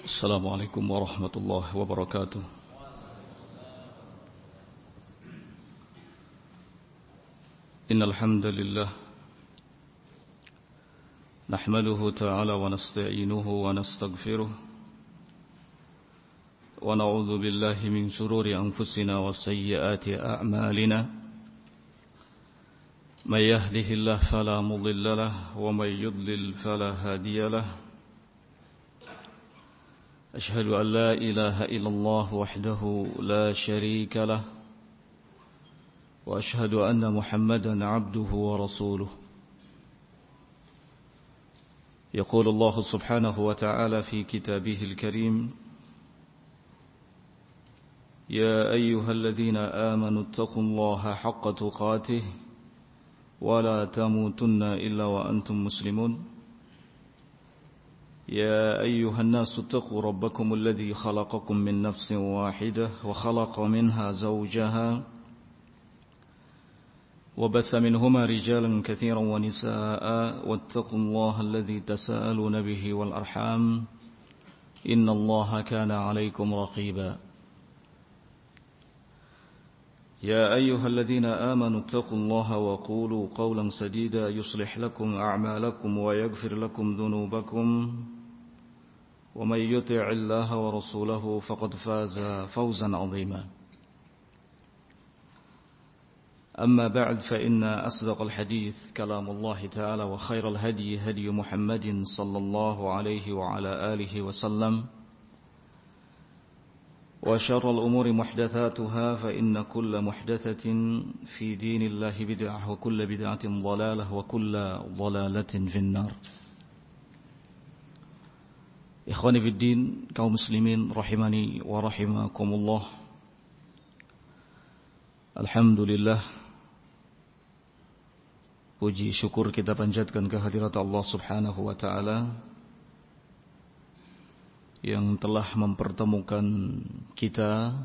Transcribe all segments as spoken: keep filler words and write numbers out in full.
Assalamualaikum warahmatullahi wabarakatuh. Innal hamdalillah nahmaduhu ta'ala wa nasta'inuhu wa nastaghfiruh wa na'udzu billahi min shururi anfusina wa sayyiati a'malina. May yahdihillahu fala mudilla lahu wa may yudlil fala hadiya lahu. أشهد أن لا إله إلا الله وحده لا شريك له وأشهد أن محمدا عبده ورسوله. يقول الله سبحانه وتعالى في كتابه الكريم: يا أيها الذين آمنوا اتقوا الله حق تقاته ولا تموتن إلا وأنتم مسلمون. يا أيها الناس اتقوا ربكم الذي خلقكم من نفس واحدة وخلق منها زوجها وبث منهما رجالا كثيرا ونساء واتقوا الله الذي تساءلون به والأرحام إن الله كان عليكم رقيبا. يا أيها الذين آمنوا اتقوا الله وقولوا قولا سديدا يصلح لكم أعمالكم ويغفر لكم ذنوبكم ومن يطع الله ورسوله فقد فاز فوزا عظيما. أما بعد فإن أصدق الحديث كلام الله تعالى وخير الهدي هدي محمد صلى الله عليه وعلى آله وسلم وشر الأمور محدثاتها فإن كل محدثة في دين الله بدعة وكل بدعة ضلالة وكل ضلالة في النار. Ikhwani fiddin, kaum muslimin rahimani wa rahimakumullah. Alhamdulillah, puji syukur kita panjatkan kehadirat Allah subhanahu wa ta'ala yang telah mempertemukan kita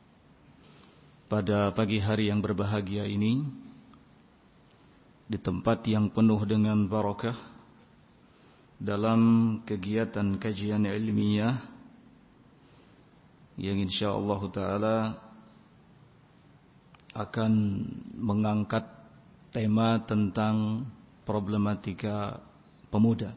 pada pagi hari yang berbahagia ini di tempat yang penuh dengan barakah dalam kegiatan kajian ilmiah yang insyaallah ta'ala akan mengangkat tema tentang problematika pemuda.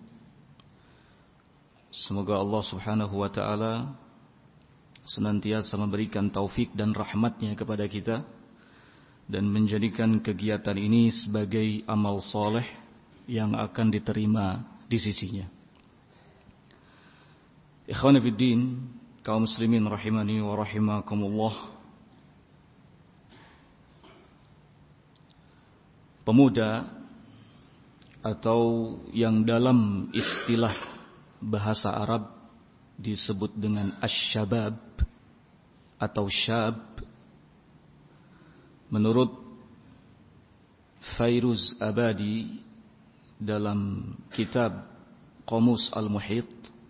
Semoga Allah subhanahu wa ta'ala senantiasa memberikan taufik dan rahmatnya kepada kita dan menjadikan kegiatan ini sebagai amal soleh yang akan diterima di sisinya. Ikhwan fiddin, kaum muslimin rahimani wa rahimakumullah. Pemuda atau yang dalam istilah bahasa Arab disebut dengan asy-syabab atau syab, menurut Fairuz Abadi dalam kitab Qamus Al-Muhit,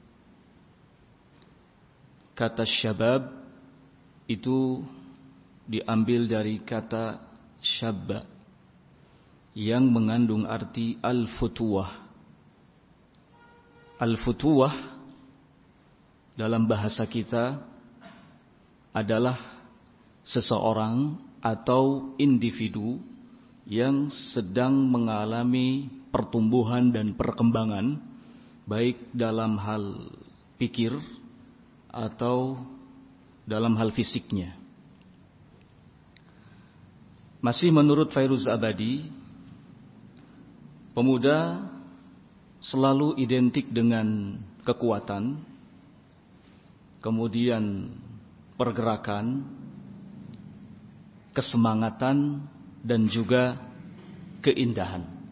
kata syabab itu diambil dari kata syabba yang mengandung arti al-futuwah. Al-futuwah dalam bahasa kita adalah seseorang atau individu yang sedang mengalami pertumbuhan dan perkembangan baik dalam hal pikir atau dalam hal fisiknya. Masih menurut Fairuz Abadi, pemuda selalu identik dengan kekuatan, kemudian pergerakan, kesemangatan, dan juga keindahan.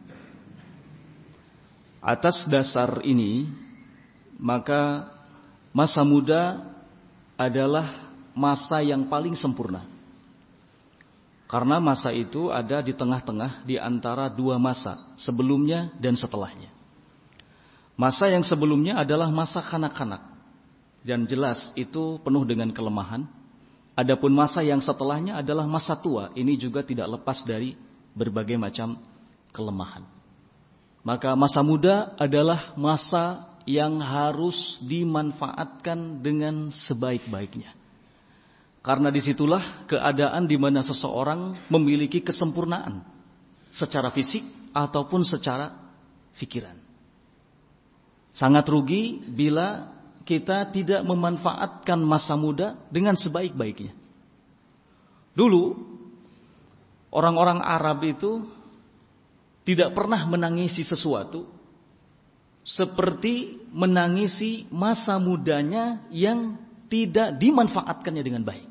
Atas dasar ini, maka masa muda adalah masa yang paling sempurna. Karena masa itu ada di tengah-tengah di antara dua masa, sebelumnya dan setelahnya. Masa yang sebelumnya adalah masa kanak-kanak, dan jelas itu penuh dengan kelemahan. Adapun masa yang setelahnya adalah masa tua, ini juga tidak lepas dari berbagai macam kelemahan. Maka masa muda adalah masa yang harus dimanfaatkan dengan sebaik-baiknya. Karena disitulah keadaan di mana seseorang memiliki kesempurnaan secara fisik ataupun secara pikiran. Sangat rugi bila kita tidak memanfaatkan masa muda dengan sebaik-baiknya. Dulu orang-orang Arab itu tidak pernah menangisi sesuatu seperti menangisi masa mudanya yang tidak dimanfaatkannya dengan baik.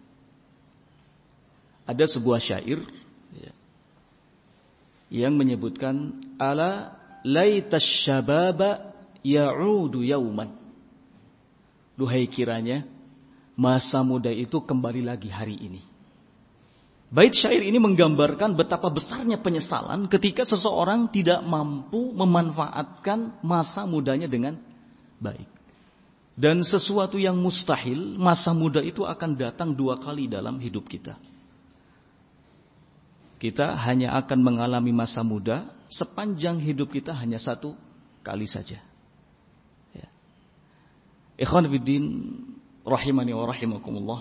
Ada sebuah syair ya, yang menyebutkan ala laitas syababa ya'udu yauman. Duhai kiranya masa muda itu kembali lagi hari ini. Bait syair ini menggambarkan betapa besarnya penyesalan ketika seseorang tidak mampu memanfaatkan masa mudanya dengan baik. Dan sesuatu yang mustahil, masa muda itu akan datang dua kali dalam hidup kita. Kita hanya akan mengalami masa muda sepanjang hidup kita hanya satu kali saja. Ya. Ikhwan fiddin rahimani wa rahimakumullah.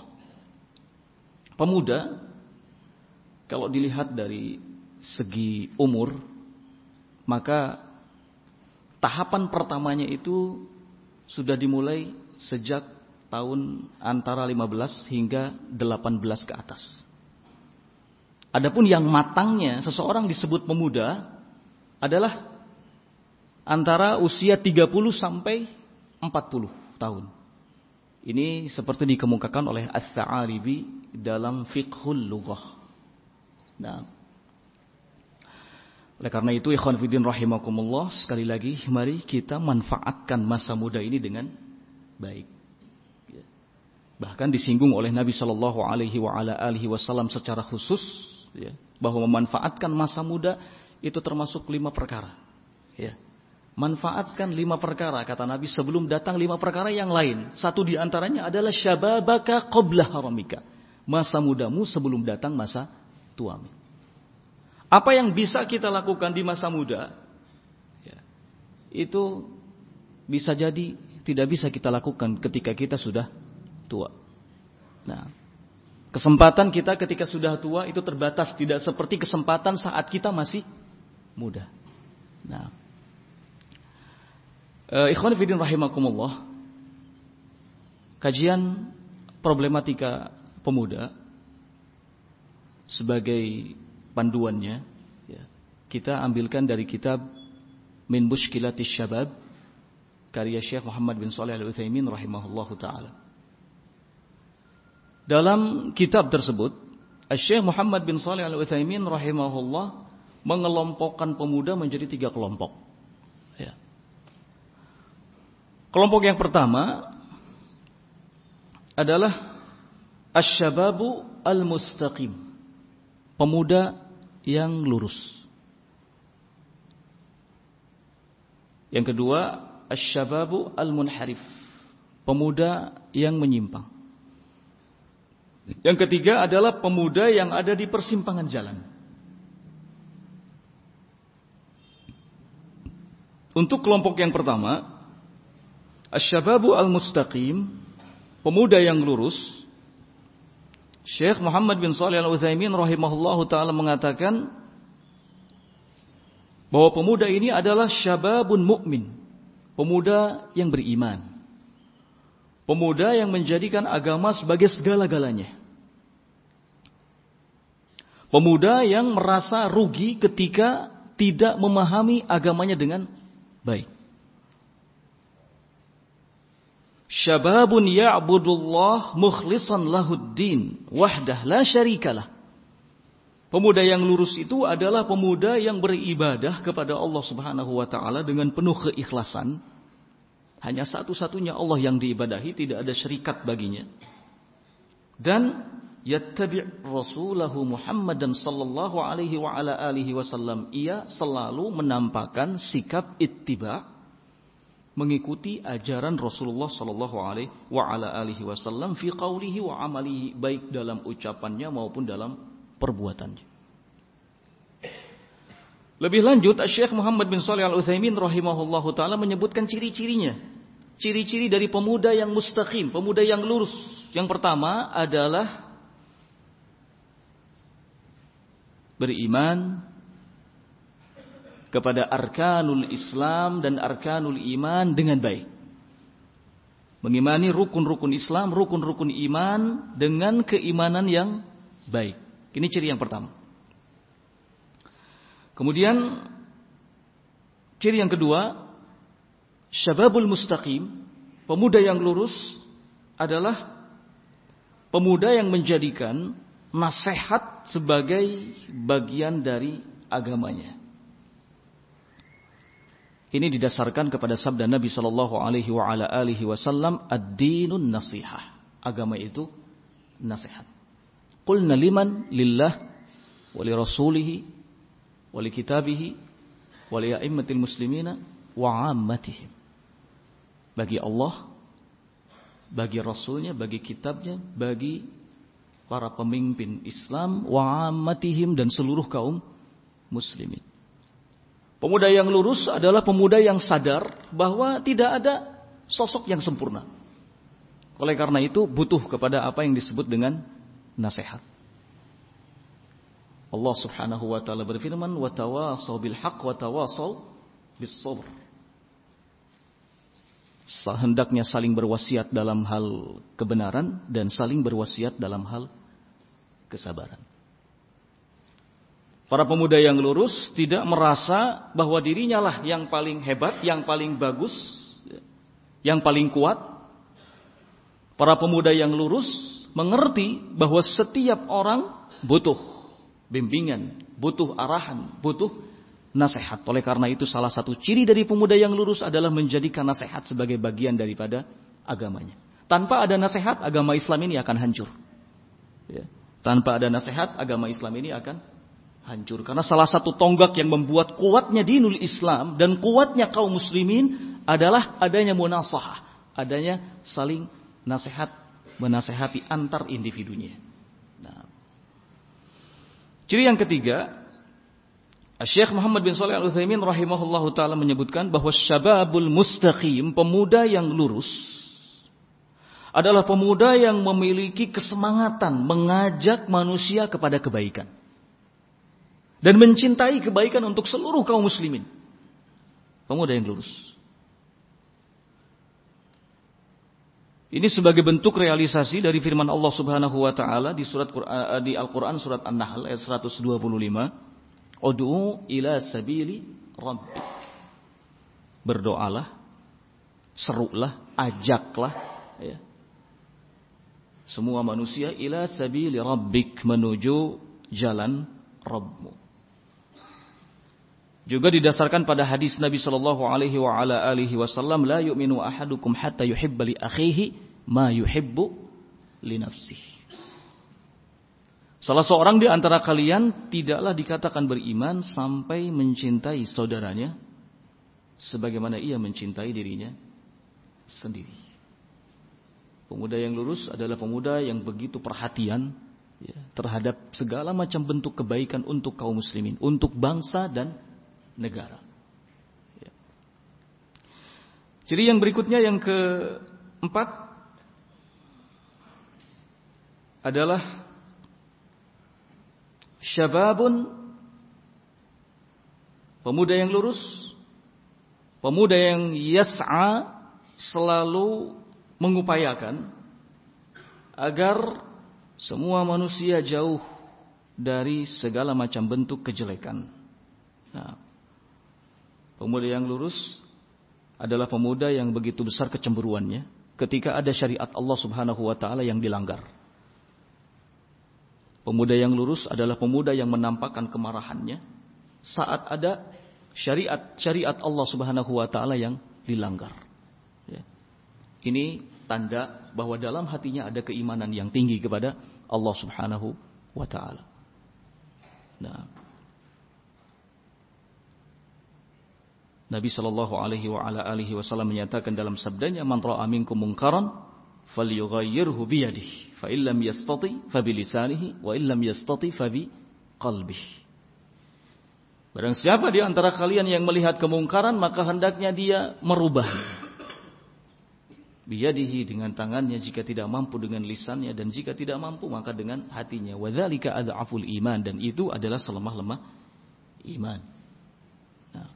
Pemuda kalau dilihat dari segi umur, maka tahapan pertamanya itu sudah dimulai sejak tahun antara lima belas hingga delapan belas ke atas. Adapun yang matangnya seseorang disebut pemuda adalah antara usia tiga puluh sampai empat puluh tahun. Ini seperti dikemukakan oleh Ats-Tsa'aribi dalam Fiqhul Lughah. Nah, oleh karena itu ikhwan fillah rahimakumullah, sekali lagi mari kita manfaatkan masa muda ini dengan baik. Bahkan disinggung oleh Nabi Shallallahu Alaihi Wasallam secara khusus ya, bahwa memanfaatkan masa muda itu termasuk lima perkara. Ya. Manfaatkan lima perkara kata Nabi sebelum datang lima perkara yang lain. Satu di antaranya adalah syababaka qabla haramika. Masa mudamu sebelum datang masa tuamu. Apa yang bisa kita lakukan di masa muda ya, itu bisa jadi tidak bisa kita lakukan ketika kita sudah tua. Nah, kesempatan kita ketika sudah tua itu terbatas, tidak seperti kesempatan saat kita masih muda. Nah, e, ikhwan fillah rahimakumullah, kajian problematika pemuda sebagai panduannya ya, kita ambilkan dari kitab Min Mushkilatis Syabab karya Syekh Muhammad bin Shalih Al-Utsaimin rahimahullahu taala. Dalam kitab tersebut, Syekh Muhammad bin Shalih Al-Utsaimin rahimahullah mengelompokkan pemuda menjadi tiga kelompok. Ya. Kelompok yang pertama adalah asy-syababu al-mustaqim, pemuda yang lurus. Yang kedua, asy-syababu al-munharif, pemuda yang menyimpang. Yang ketiga adalah pemuda yang ada di persimpangan jalan. Untuk kelompok yang pertama, asy-syababu al-mustaqim, pemuda yang lurus, Syekh Muhammad bin Shalih Al-Utsaimin rahimahullahu taala mengatakan bahwa pemuda ini adalah syababun mukmin, pemuda yang beriman. Pemuda yang menjadikan agama sebagai segala-galanya. Pemuda yang merasa rugi ketika tidak memahami agamanya dengan baik. Syababun ya'budullah mukhlishan lahuddin wahdah la syarikalah. Pemuda yang lurus itu adalah pemuda yang beribadah kepada Allah Subhanahu wa taala dengan penuh keikhlasan. Hanya satu-satunya Allah yang diibadahi, tidak ada syarikat baginya. Dan yattabi' rasulahu Muhammadan sallallahu alaihi wa ala alihi wasallam, ia selalu menampakkan sikap ittiba', mengikuti ajaran Rasulullah sallallahu alaihi wa ala alihi wasallam fi qaulihi wa amalihi, baik dalam ucapannya maupun dalam perbuatannya. Lebih lanjut, Syekh Muhammad bin Shalih Al-Utsaimin rahimahullahu taala menyebutkan ciri-cirinya. Ciri-ciri dari pemuda yang mustaqim, pemuda yang lurus. Yang pertama adalah beriman kepada arkanul Islam dan arkanul iman dengan baik. Mengimani rukun-rukun Islam, rukun-rukun iman dengan keimanan yang baik. Ini ciri yang pertama. Kemudian ciri yang kedua, syababul mustaqim, pemuda yang lurus adalah pemuda yang menjadikan nasihat sebagai bagian dari agamanya. Ini didasarkan kepada sabda Nabi sallallahu alaihi wa ala alihi wasallam, ad-dinun nasihah. Agama itu nasihat. Qulna liman? Lillah wa li rasulihi wa li kitabihi wa li a'immatil muslimina wa 'ammatihim. Bagi Allah, bagi rasulnya, bagi kitabnya, bagi para pemimpin Islam, wa 'ammatihim, dan seluruh kaum muslimin. Pemuda yang lurus adalah pemuda yang sadar bahwa tidak ada sosok yang sempurna. Oleh karena itu butuh kepada apa yang disebut dengan nasihat. Allah Subhanahu wa taala berfirman, "Wa tawassaw bil haqq wa tawassaw bis sabr." Hendaknya saling berwasiat dalam hal kebenaran dan saling berwasiat dalam hal kesabaran. Para pemuda yang lurus tidak merasa bahwa dirinya lah yang paling hebat, yang paling bagus, yang paling kuat. Para pemuda yang lurus mengerti bahwa setiap orang butuh bimbingan, butuh arahan, butuh nasihat. Oleh karena itu salah satu ciri dari pemuda yang lurus adalah menjadikan nasihat sebagai bagian daripada agamanya. Tanpa ada nasihat, agama Islam ini akan hancur. Ya. Tanpa ada nasihat, agama Islam ini akan hancur. Karena salah satu tonggak yang membuat kuatnya dinul Islam dan kuatnya kaum muslimin adalah adanya munasahah, adanya saling nasihat, menasehati antar individunya. Nah, ciri yang ketiga, Syekh Muhammad bin Shalih Al-Utsaimin rahimahullahu taala menyebutkan bahwa syababul mustaqim, pemuda yang lurus, adalah pemuda yang memiliki kesemangatan mengajak manusia kepada kebaikan dan mencintai kebaikan untuk seluruh kaum muslimin. Pemuda yang lurus. Ini sebagai bentuk realisasi dari firman Allah Subhanahu wa taala di surat di Al-Qur'an surat An-Nahl ayat seratus dua puluh lima, "Ud'u ila sabili rabbik." Berdoalah, serulah, ajaklah ya, semua manusia ila sabili rabbik, menuju jalan Rabbmu. Juga didasarkan pada hadis Nabi sallallahu alaihi wa ala alihi wasallam, la yu'minu ahadukum hatta yuhibba li akhihi ma yuhibbu li nafsihi. Salah seorang di antara kalian tidaklah dikatakan beriman sampai mencintai saudaranya sebagaimana ia mencintai dirinya sendiri. Pemuda yang lurus adalah pemuda yang begitu perhatian ya, terhadap segala macam bentuk kebaikan untuk kaum muslimin, untuk bangsa dan negara. Ya. Ciri yang berikutnya yang keempat adalah syababun, pemuda yang lurus, pemuda yang yas'a, selalu mengupayakan agar semua manusia jauh dari segala macam bentuk kejelekan. Nah, pemuda yang lurus adalah pemuda yang begitu besar kecemburuannya ketika ada syariat Allah Subhanahu wa taala yang dilanggar. Pemuda yang lurus adalah pemuda yang menampakkan kemarahannya saat ada syariat-syariat Allah Subhanahu wa taala yang dilanggar. Ya. Ini tanda bahwa dalam hatinya ada keimanan yang tinggi kepada Allah Subhanahu wa taala. Nah, Nabi sallallahu alaihi wa ala alihi wasallam menyatakan dalam sabdanya, "Man ra'a minkum munkaran falyughayyirhu bi yadihi, fa illam yastati fa bi lisanihi, wa illam yastati fa bi qalbihi." Barang siapa di antara kalian yang melihat kemungkaran, maka hendaknya dia merubahnya. Biyadihi, dengan tangannya, jika tidak mampu dengan lisannya, dan jika tidak mampu maka dengan hatinya. Wadzalika adhaful iman, dan itu adalah selemah-lemah iman. Nah.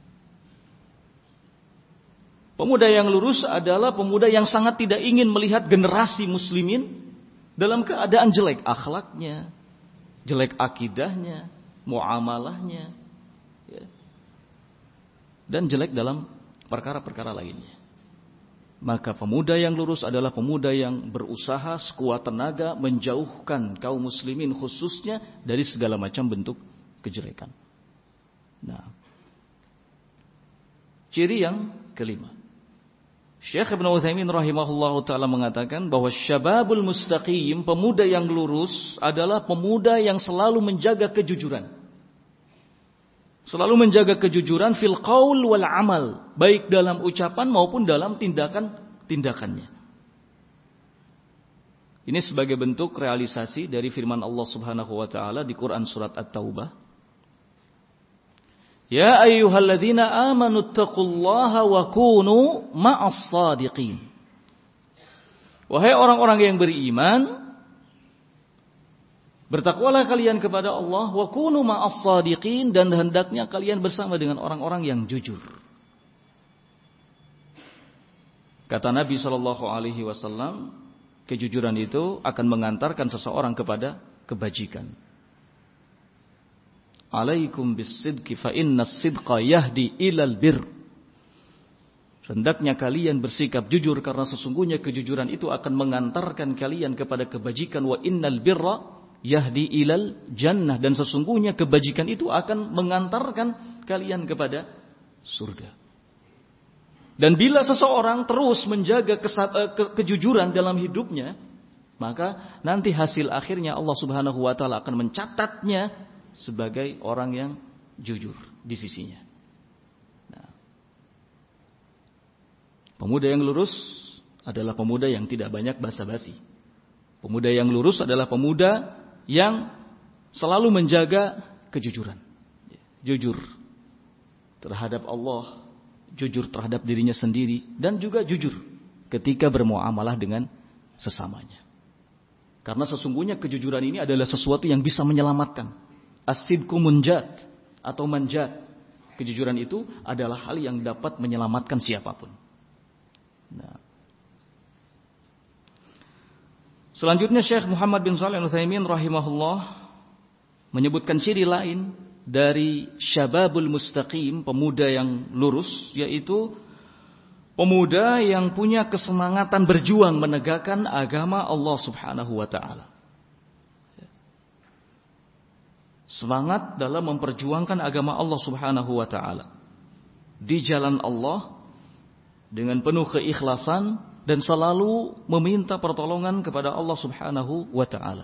Pemuda yang lurus adalah pemuda yang sangat tidak ingin melihat generasi muslimin dalam keadaan jelek akhlaknya, jelek akidahnya, muamalahnya, ya, dan jelek dalam perkara-perkara lainnya. Maka pemuda yang lurus adalah pemuda yang berusaha sekuat tenaga menjauhkan kaum muslimin khususnya dari segala macam bentuk kejelekan. Nah, ciri yang kelima, Syekh Ibnu Utsaimin rahimahullahu taala mengatakan bahwa syababul mustaqim, pemuda yang lurus adalah pemuda yang selalu menjaga kejujuran. Selalu menjaga kejujuran fil qaul wal amal, baik dalam ucapan maupun dalam tindakan-tindakannya. Ini sebagai bentuk realisasi dari firman Allah Subhanahu wa taala di Quran surat At-Taubah. Ya ayyuhalladzina amanu taqullaha wa kunu ma'as shadiqin. Wahai orang-orang yang beriman, bertakwalah kalian kepada Allah, wa kunu ma'as shadiqin, dan hendaknya kalian bersama dengan orang-orang yang jujur. Kata Nabi sallallahu alaihi wasallam, kejujuran itu akan mengantarkan seseorang kepada kebajikan. Alaikum bis-sidqi fa innas sidqa yahdi ilal bir. Hendaknya kalian bersikap jujur karena sesungguhnya kejujuran itu akan mengantarkan kalian kepada kebajikan. Wa innal birra yahdi ilal jannah, dan sesungguhnya kebajikan itu akan mengantarkan kalian kepada surga. Dan bila seseorang terus menjaga kesa- ke- kejujuran dalam hidupnya, maka nanti hasil akhirnya Allah Subhanahu wa taala akan mencatatnya sebagai orang yang jujur di sisinya. Nah, pemuda yang lurus adalah pemuda yang tidak banyak basa-basi. Pemuda yang lurus adalah pemuda yang selalu menjaga kejujuran. Jujur terhadap Allah, jujur terhadap dirinya sendiri, dan juga jujur ketika bermuamalah dengan sesamanya. Karena sesungguhnya kejujuran ini adalah sesuatu yang bisa menyelamatkan. As-sidqu munjat atau manjat. Kejujuran itu adalah hal yang dapat menyelamatkan siapapun. Nah. Selanjutnya Syekh Muhammad bin Shalih Al-Utsaimin rahimahullah menyebutkan ciri lain dari syababul mustaqim, pemuda yang lurus, yaitu pemuda yang punya kesemangatan berjuang menegakkan agama Allah Subhanahu wa taala. Semangat dalam memperjuangkan agama Allah Subhanahu wa taala di jalan Allah dengan penuh keikhlasan dan selalu meminta pertolongan kepada Allah Subhanahu wa taala.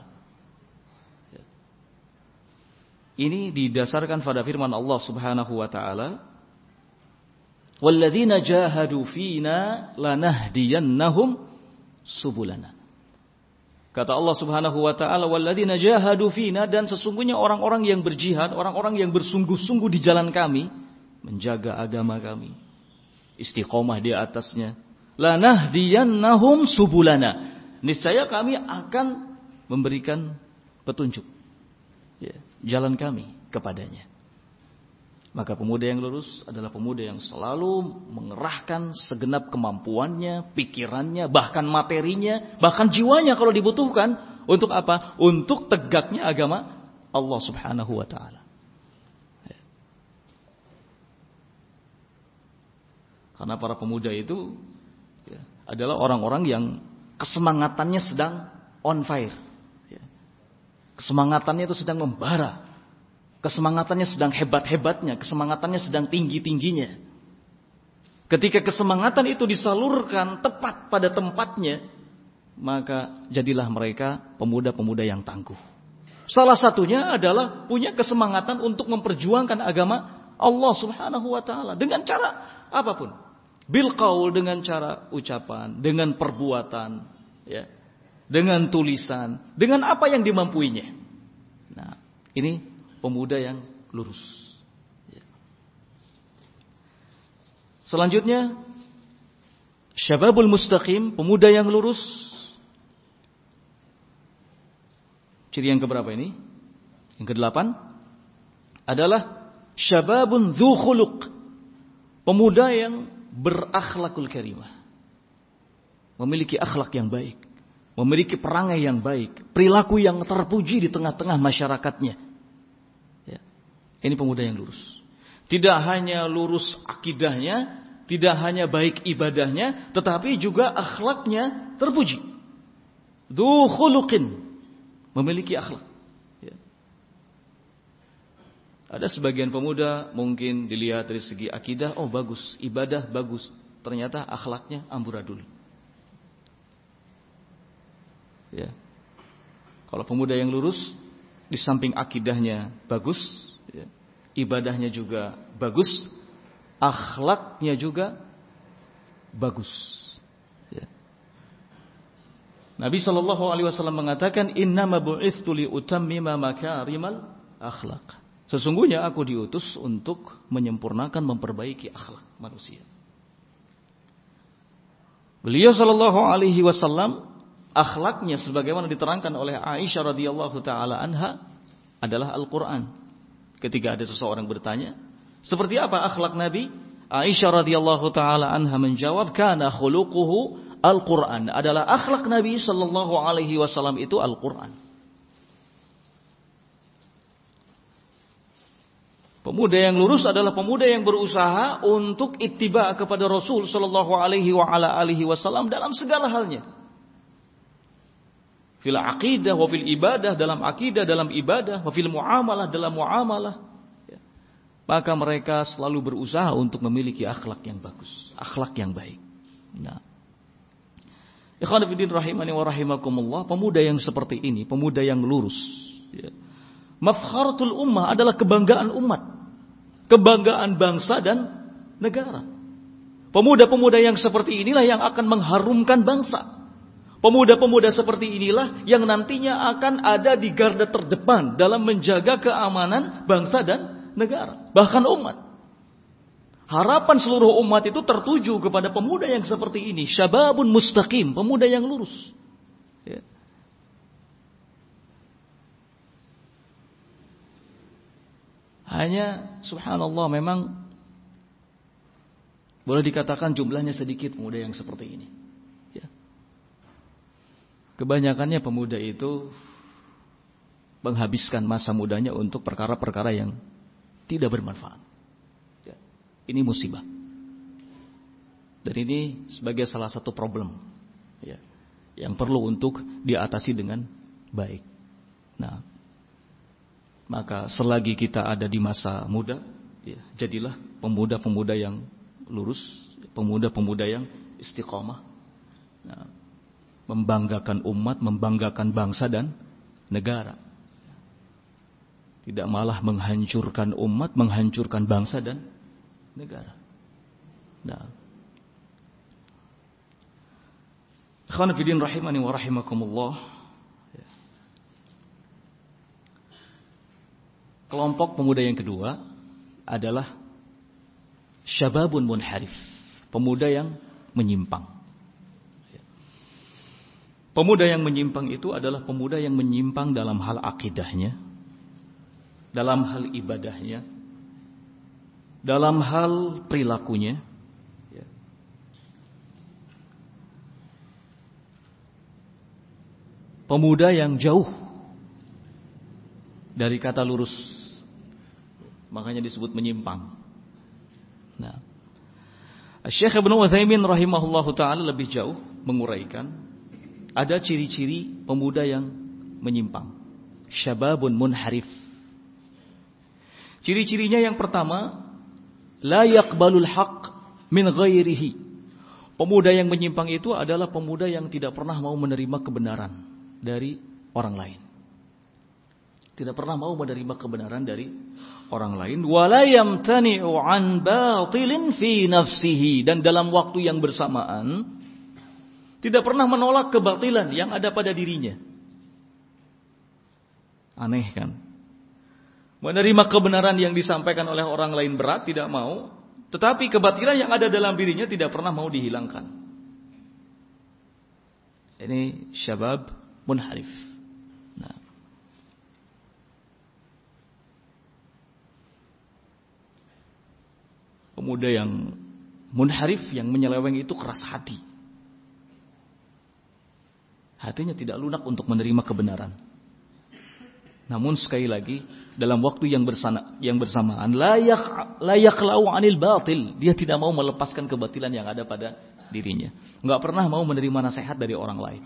Ini didasarkan pada firman Allah Subhanahu wa taala, "Walladzina jahadu fina lanahdiyannahum subulana." Kata Allah Subhanahu wa taala, "Walladzina jahadu fina," dan sesungguhnya orang-orang yang berjihad, orang-orang yang bersungguh-sungguh di jalan kami, menjaga agama kami, istiqomah di atasnya, lanahdiyannahum subulana, niscaya kami akan memberikan petunjuk, ya, jalan kami kepadanya. Maka pemuda yang lurus adalah pemuda yang selalu mengerahkan segenap kemampuannya, pikirannya, bahkan materinya, bahkan jiwanya kalau dibutuhkan. Untuk apa? Untuk tegaknya agama Allah Subhanahu wa taala. Karena para pemuda itu ya, adalah orang-orang yang kesemangatannya sedang on fire. Ya. Kesemangatannya itu sedang membara. Kesemangatannya sedang hebat-hebatnya, kesemangatannya sedang tinggi-tingginya. Ketika kesemangatan itu disalurkan tepat pada tempatnya, maka jadilah mereka pemuda-pemuda yang tangguh. Salah satunya adalah punya kesemangatan untuk memperjuangkan agama Allah Subhanahu wa taala dengan cara apapun. Bil qaul, dengan cara ucapan, dengan perbuatan, ya, dengan tulisan, dengan apa yang dimampuinya. Nah, ini pemuda yang lurus. Selanjutnya, syababul mustaqim, pemuda yang lurus. Ciri yang keberapa ini? Yang kedelapan adalah syababun dzu khuluq, pemuda yang berakhlakul karimah, memiliki akhlak yang baik, memiliki perangai yang baik, perilaku yang terpuji di tengah-tengah masyarakatnya. Ya. Ini pemuda yang lurus. Tidak hanya lurus akidahnya, tidak hanya baik ibadahnya, tetapi juga akhlaknya terpuji. Dzu khuluqin, memiliki akhlak. Ya. Ada sebagian pemuda mungkin dilihat dari segi akidah, oh bagus, ibadah bagus, ternyata akhlaknya amburadul. Ya. Kalau pemuda yang lurus, di samping akidahnya bagus, ya, ibadahnya juga bagus, akhlaknya juga bagus. Ya. Nabi Shallallahu Alaihi Wasallam mengatakan, Innama bu'ithtu li utammima makarimal akhlak. Sesungguhnya aku diutus untuk menyempurnakan, memperbaiki akhlak manusia. Beliau Shallallahu Alaihi Wasallam, akhlaknya sebagaimana diterangkan oleh Aisyah radhiyallahu taala anha adalah Al-Quran. Ketika ada seseorang bertanya, seperti apa akhlak Nabi? Aisyah radhiyallahu taala anha menjawab, kana khuluquhu Al-Quran. Adalah akhlak Nabi sallallahu alaihi wasallam itu Al-Quran. Pemuda yang lurus adalah pemuda yang berusaha untuk ittiba kepada Rasul sallallahu alaihi wa ala alihi wasallam dalam segala halnya. Fil aqidah wa fil ibadah, dalam akidah, dalam ibadah, wa fil muamalah, dalam muamalah. Ya. Maka mereka selalu berusaha untuk memiliki akhlak yang bagus, akhlak yang baik. Nah, ikhwan fillah rahimani wa rahimakumullah, pemuda yang seperti ini, pemuda yang lurus, ya, mafkharatul ummah, adalah kebanggaan umat, kebanggaan bangsa dan negara. Pemuda-pemuda yang seperti inilah yang akan mengharumkan bangsa. Pemuda-pemuda seperti inilah yang nantinya akan ada di garda terdepan dalam menjaga keamanan bangsa dan negara, bahkan umat. Harapan seluruh umat itu tertuju kepada pemuda yang seperti ini, syababun mustaqim, pemuda yang lurus. Ya. Hanya subhanallah, memang boleh dikatakan jumlahnya sedikit pemuda yang seperti ini. Kebanyakannya pemuda itu menghabiskan masa mudanya untuk perkara-perkara yang tidak bermanfaat. Ya, ini musibah. Dan ini sebagai salah satu problem, ya, yang perlu untuk diatasi dengan baik. Nah, maka selagi kita ada di masa muda, ya, jadilah pemuda-pemuda yang lurus, pemuda-pemuda yang istiqomah. Nah, membanggakan umat, membanggakan bangsa dan negara. Tidak malah menghancurkan umat, menghancurkan bangsa dan negara. Nah, ikhwan fillah rahimani wa rahimakumullah. Kelompok pemuda yang kedua adalah syababun munharif, pemuda yang menyimpang. Pemuda yang menyimpang itu adalah pemuda yang menyimpang dalam hal akidahnya, dalam hal ibadahnya, dalam hal perilakunya. Pemuda yang jauh dari kata lurus, makanya disebut menyimpang. Nah, Syekh Ibnu Utsaimin rahimahullahu taala lebih jauh menguraikan ada ciri-ciri pemuda yang menyimpang. Syababun munharif. Ciri-cirinya yang pertama, la yaqbalul haqq min ghairihi. Pemuda yang menyimpang itu adalah pemuda yang tidak pernah mau menerima kebenaran dari orang lain. Tidak pernah mau menerima kebenaran dari orang lain. Wala yamtani'u an batilin fi nafsihi. Dan dalam waktu yang bersamaan tidak pernah menolak kebatilan yang ada pada dirinya. Aneh kan? Menerima kebenaran yang disampaikan oleh orang lain berat, tidak mau. Tetapi kebatilan yang ada dalam dirinya tidak pernah mau dihilangkan. Ini syabab munharif. Nah. Pemuda yang munharif, yang menyeleweng itu keras hati. Hatinya tidak lunak untuk menerima kebenaran. Namun sekali lagi, dalam waktu yang bersana, yang bersamaan, layak layak lau anil batil, dia tidak mau melepaskan kebatilan yang ada pada dirinya. Enggak pernah mau menerima nasihat dari orang lain.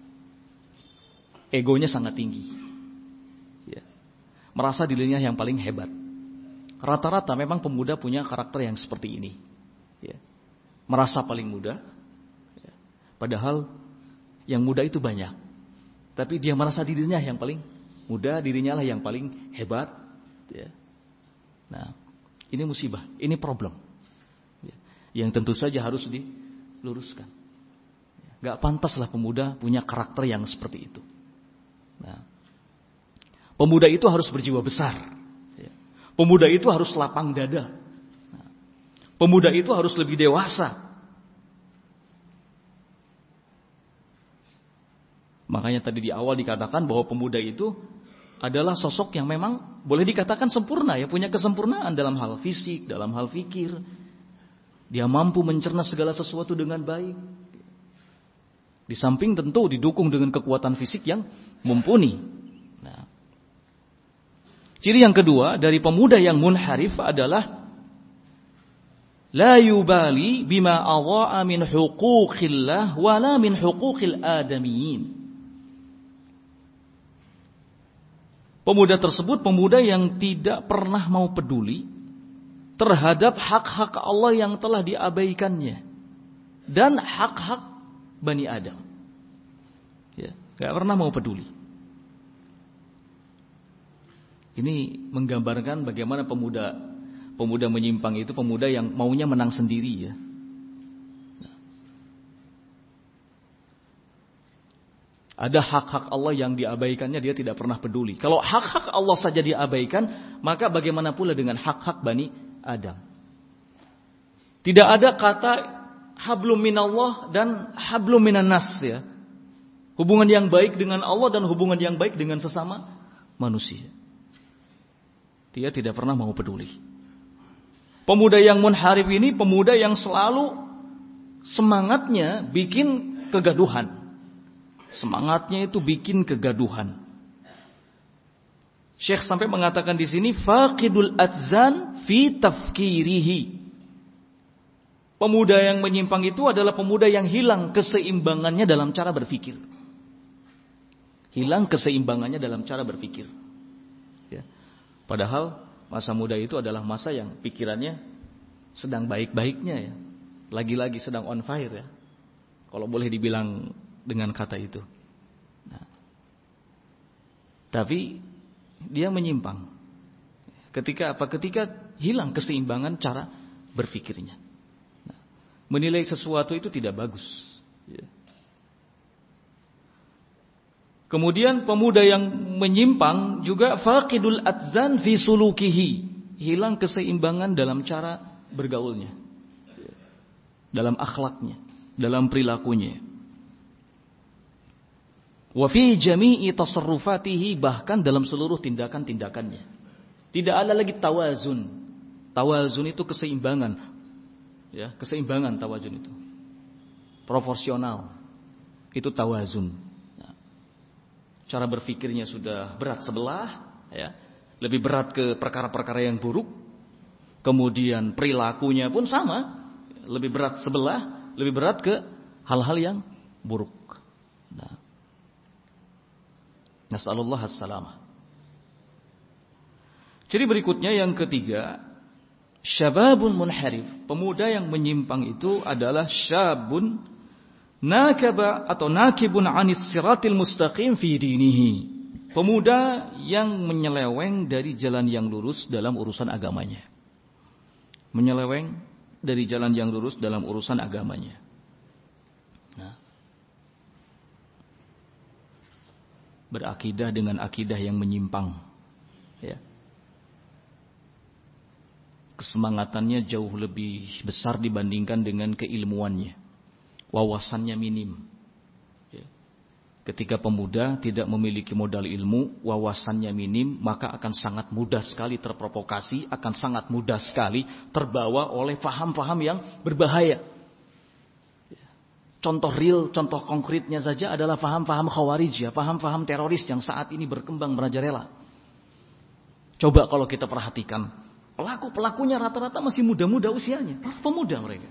Egonya sangat tinggi. Ya. Merasa dirinya yang paling hebat. Rata-rata memang pemuda punya karakter yang seperti ini. Ya. Merasa paling muda. Ya. Padahal yang muda itu banyak. Tapi dia merasa dirinya yang paling muda, dirinya lah yang paling hebat. Ya. Nah, ini musibah, ini problem. Ya. Yang tentu saja harus diluruskan. Ya. Gak pantaslah pemuda punya karakter yang seperti itu. Nah, pemuda itu harus berjiwa besar. Ya. Pemuda itu harus lapang dada. Nah, pemuda itu harus lebih dewasa. Makanya tadi di awal dikatakan bahwa pemuda itu adalah sosok yang memang boleh dikatakan sempurna, ya, punya kesempurnaan dalam hal fisik, dalam hal fikir. Dia mampu mencerna segala sesuatu dengan baik. Di samping tentu didukung dengan kekuatan fisik yang mumpuni. Nah, ciri yang kedua dari pemuda yang munharif adalah la yubali bima adha'a min huquqillah wala min huquqil adamiyyin. Pemuda tersebut pemuda yang tidak pernah mau peduli terhadap hak-hak Allah yang telah diabaikannya dan hak-hak Bani Adam. Ya, gak pernah mau peduli. Ini menggambarkan bagaimana pemuda pemuda menyimpang itu pemuda yang maunya menang sendiri, ya. Ada hak-hak Allah yang diabaikannya, dia tidak pernah peduli. Kalau hak-hak Allah saja diabaikan, maka bagaimana pula dengan hak-hak Bani Adam? Tidak ada kata hablum minallah dan hablum minan nas, ya. Hubungan yang baik dengan Allah dan hubungan yang baik dengan sesama manusia. Dia tidak pernah mau peduli. Pemuda yang munharif ini pemuda yang selalu semangatnya bikin kegaduhan. Semangatnya itu bikin kegaduhan. Syekh sampai mengatakan di sini faqidul adzan fi tafkirihi. Pemuda yang menyimpang itu adalah pemuda yang hilang keseimbangannya dalam cara berpikir. Hilang keseimbangannya dalam cara berpikir. Ya. Padahal masa muda itu adalah masa yang pikirannya sedang baik-baiknya, ya. Lagi-lagi sedang on fire, ya. Kalau boleh dibilang dengan kata itu. Nah, tapi dia menyimpang. Ketika apa? Ketika hilang keseimbangan cara berpikirnya. Nah, menilai sesuatu itu tidak bagus. Ya. Kemudian pemuda yang menyimpang juga faqidul adzan fi sulukihi, hilang keseimbangan dalam cara bergaulnya, ya. Dalam akhlaknya, dalam perilakunya. Wa fi jami'i tasarrufatihi, bahkan dalam seluruh tindakan-tindakannya. Tidak ada lagi tawazun. Tawazun itu keseimbangan. Ya, keseimbangan tawazun itu. Proporsional. Itu tawazun. Nah, cara berpikirnya sudah berat sebelah, ya. Lebih berat ke perkara-perkara yang buruk. Kemudian perilakunya pun sama, lebih berat sebelah, lebih berat ke hal-hal yang buruk. Nah, nasallallahu as-salamah. Ciri berikutnya yang ketiga, syababun munharif. Pemuda yang menyimpang itu adalah syabun nakaba atau nakibun anis siratil mustaqim fi dinihi. Pemuda yang menyeleweng dari jalan yang lurus dalam urusan agamanya. Menyeleweng dari jalan yang lurus dalam urusan agamanya. Nah, berakidah dengan akidah yang menyimpang, ya. kesemangatannya jauh lebih besar dibandingkan dengan keilmuannya. Wawasannya minim. Ya. Ketika pemuda tidak memiliki modal ilmu, wawasannya minim, maka akan sangat mudah sekali terprovokasi, akan sangat mudah sekali terbawa oleh faham-faham yang berbahaya. Ya. Contoh real, contoh konkretnya saja adalah faham-faham khawarij, ya, faham-faham teroris yang saat ini berkembang merajalela. Coba kalau kita perhatikan, pelaku-pelakunya rata-rata masih muda-muda usianya, pemuda mereka.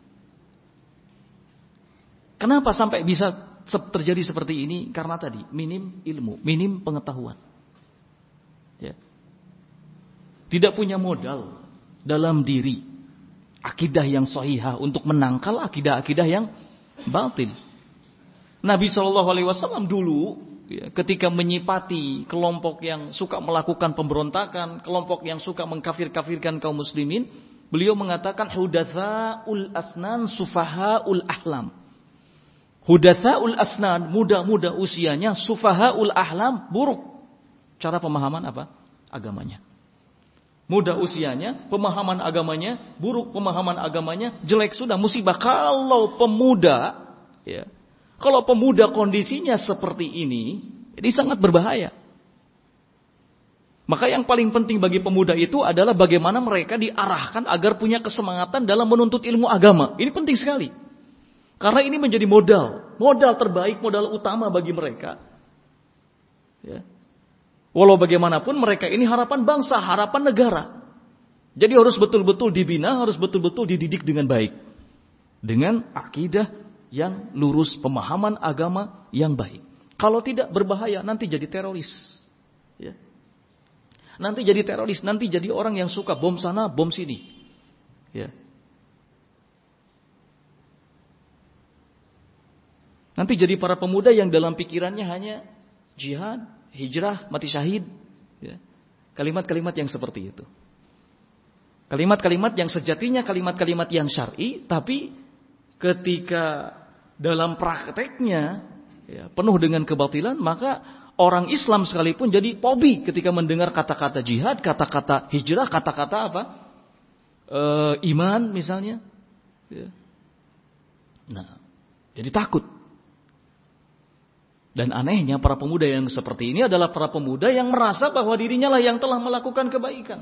Kenapa sampai bisa terjadi seperti ini? Karena tadi minim ilmu, minim pengetahuan. Ya. Tidak punya modal dalam diri akidah yang sahihah untuk menangkal akidah-akidah yang batil. Nabi shallallahu alaihi wasallam dulu ya, ketika menyipati kelompok yang suka melakukan pemberontakan, kelompok yang suka mengkafir-kafirkan kaum muslimin, beliau mengatakan hudatsaul asnan sufahaul ahlam. Hudatsaul asnan, muda-muda usianya, sufahaul ahlam, buruk cara pemahaman apa? Agamanya. Muda usianya, pemahaman agamanya buruk, pemahaman agamanya jelek, sudah musibah. Kalau pemuda ya, kalau pemuda kondisinya seperti ini, ini sangat berbahaya. Maka yang paling penting bagi pemuda itu adalah bagaimana mereka diarahkan agar punya kesemangatan dalam menuntut ilmu agama. Ini penting sekali. Karena ini menjadi modal, modal terbaik, modal utama bagi mereka. Ya. Walau bagaimanapun mereka ini harapan bangsa, harapan negara. Jadi harus betul-betul dibina, harus betul-betul dididik dengan baik. Dengan akidah yang lurus, pemahaman agama yang baik. Kalau tidak berbahaya, nanti jadi teroris. Ya. Nanti jadi teroris, nanti jadi orang yang suka bom sana, bom sini. Ya. Nanti jadi para pemuda yang dalam pikirannya hanya jihad, hijrah, mati syahid. Ya. Kalimat-kalimat yang seperti itu. Kalimat-kalimat yang sejatinya kalimat-kalimat yang syar'i, tapi ketika dalam prakteknya ya, penuh dengan kebatilan, maka orang Islam sekalipun jadi pobi ketika mendengar kata-kata jihad, kata-kata hijrah, kata-kata apa? E, iman misalnya. Ya. Nah, jadi takut. Dan anehnya para pemuda yang seperti ini adalah para pemuda yang merasa bahwa dirinya lah yang telah melakukan kebaikan.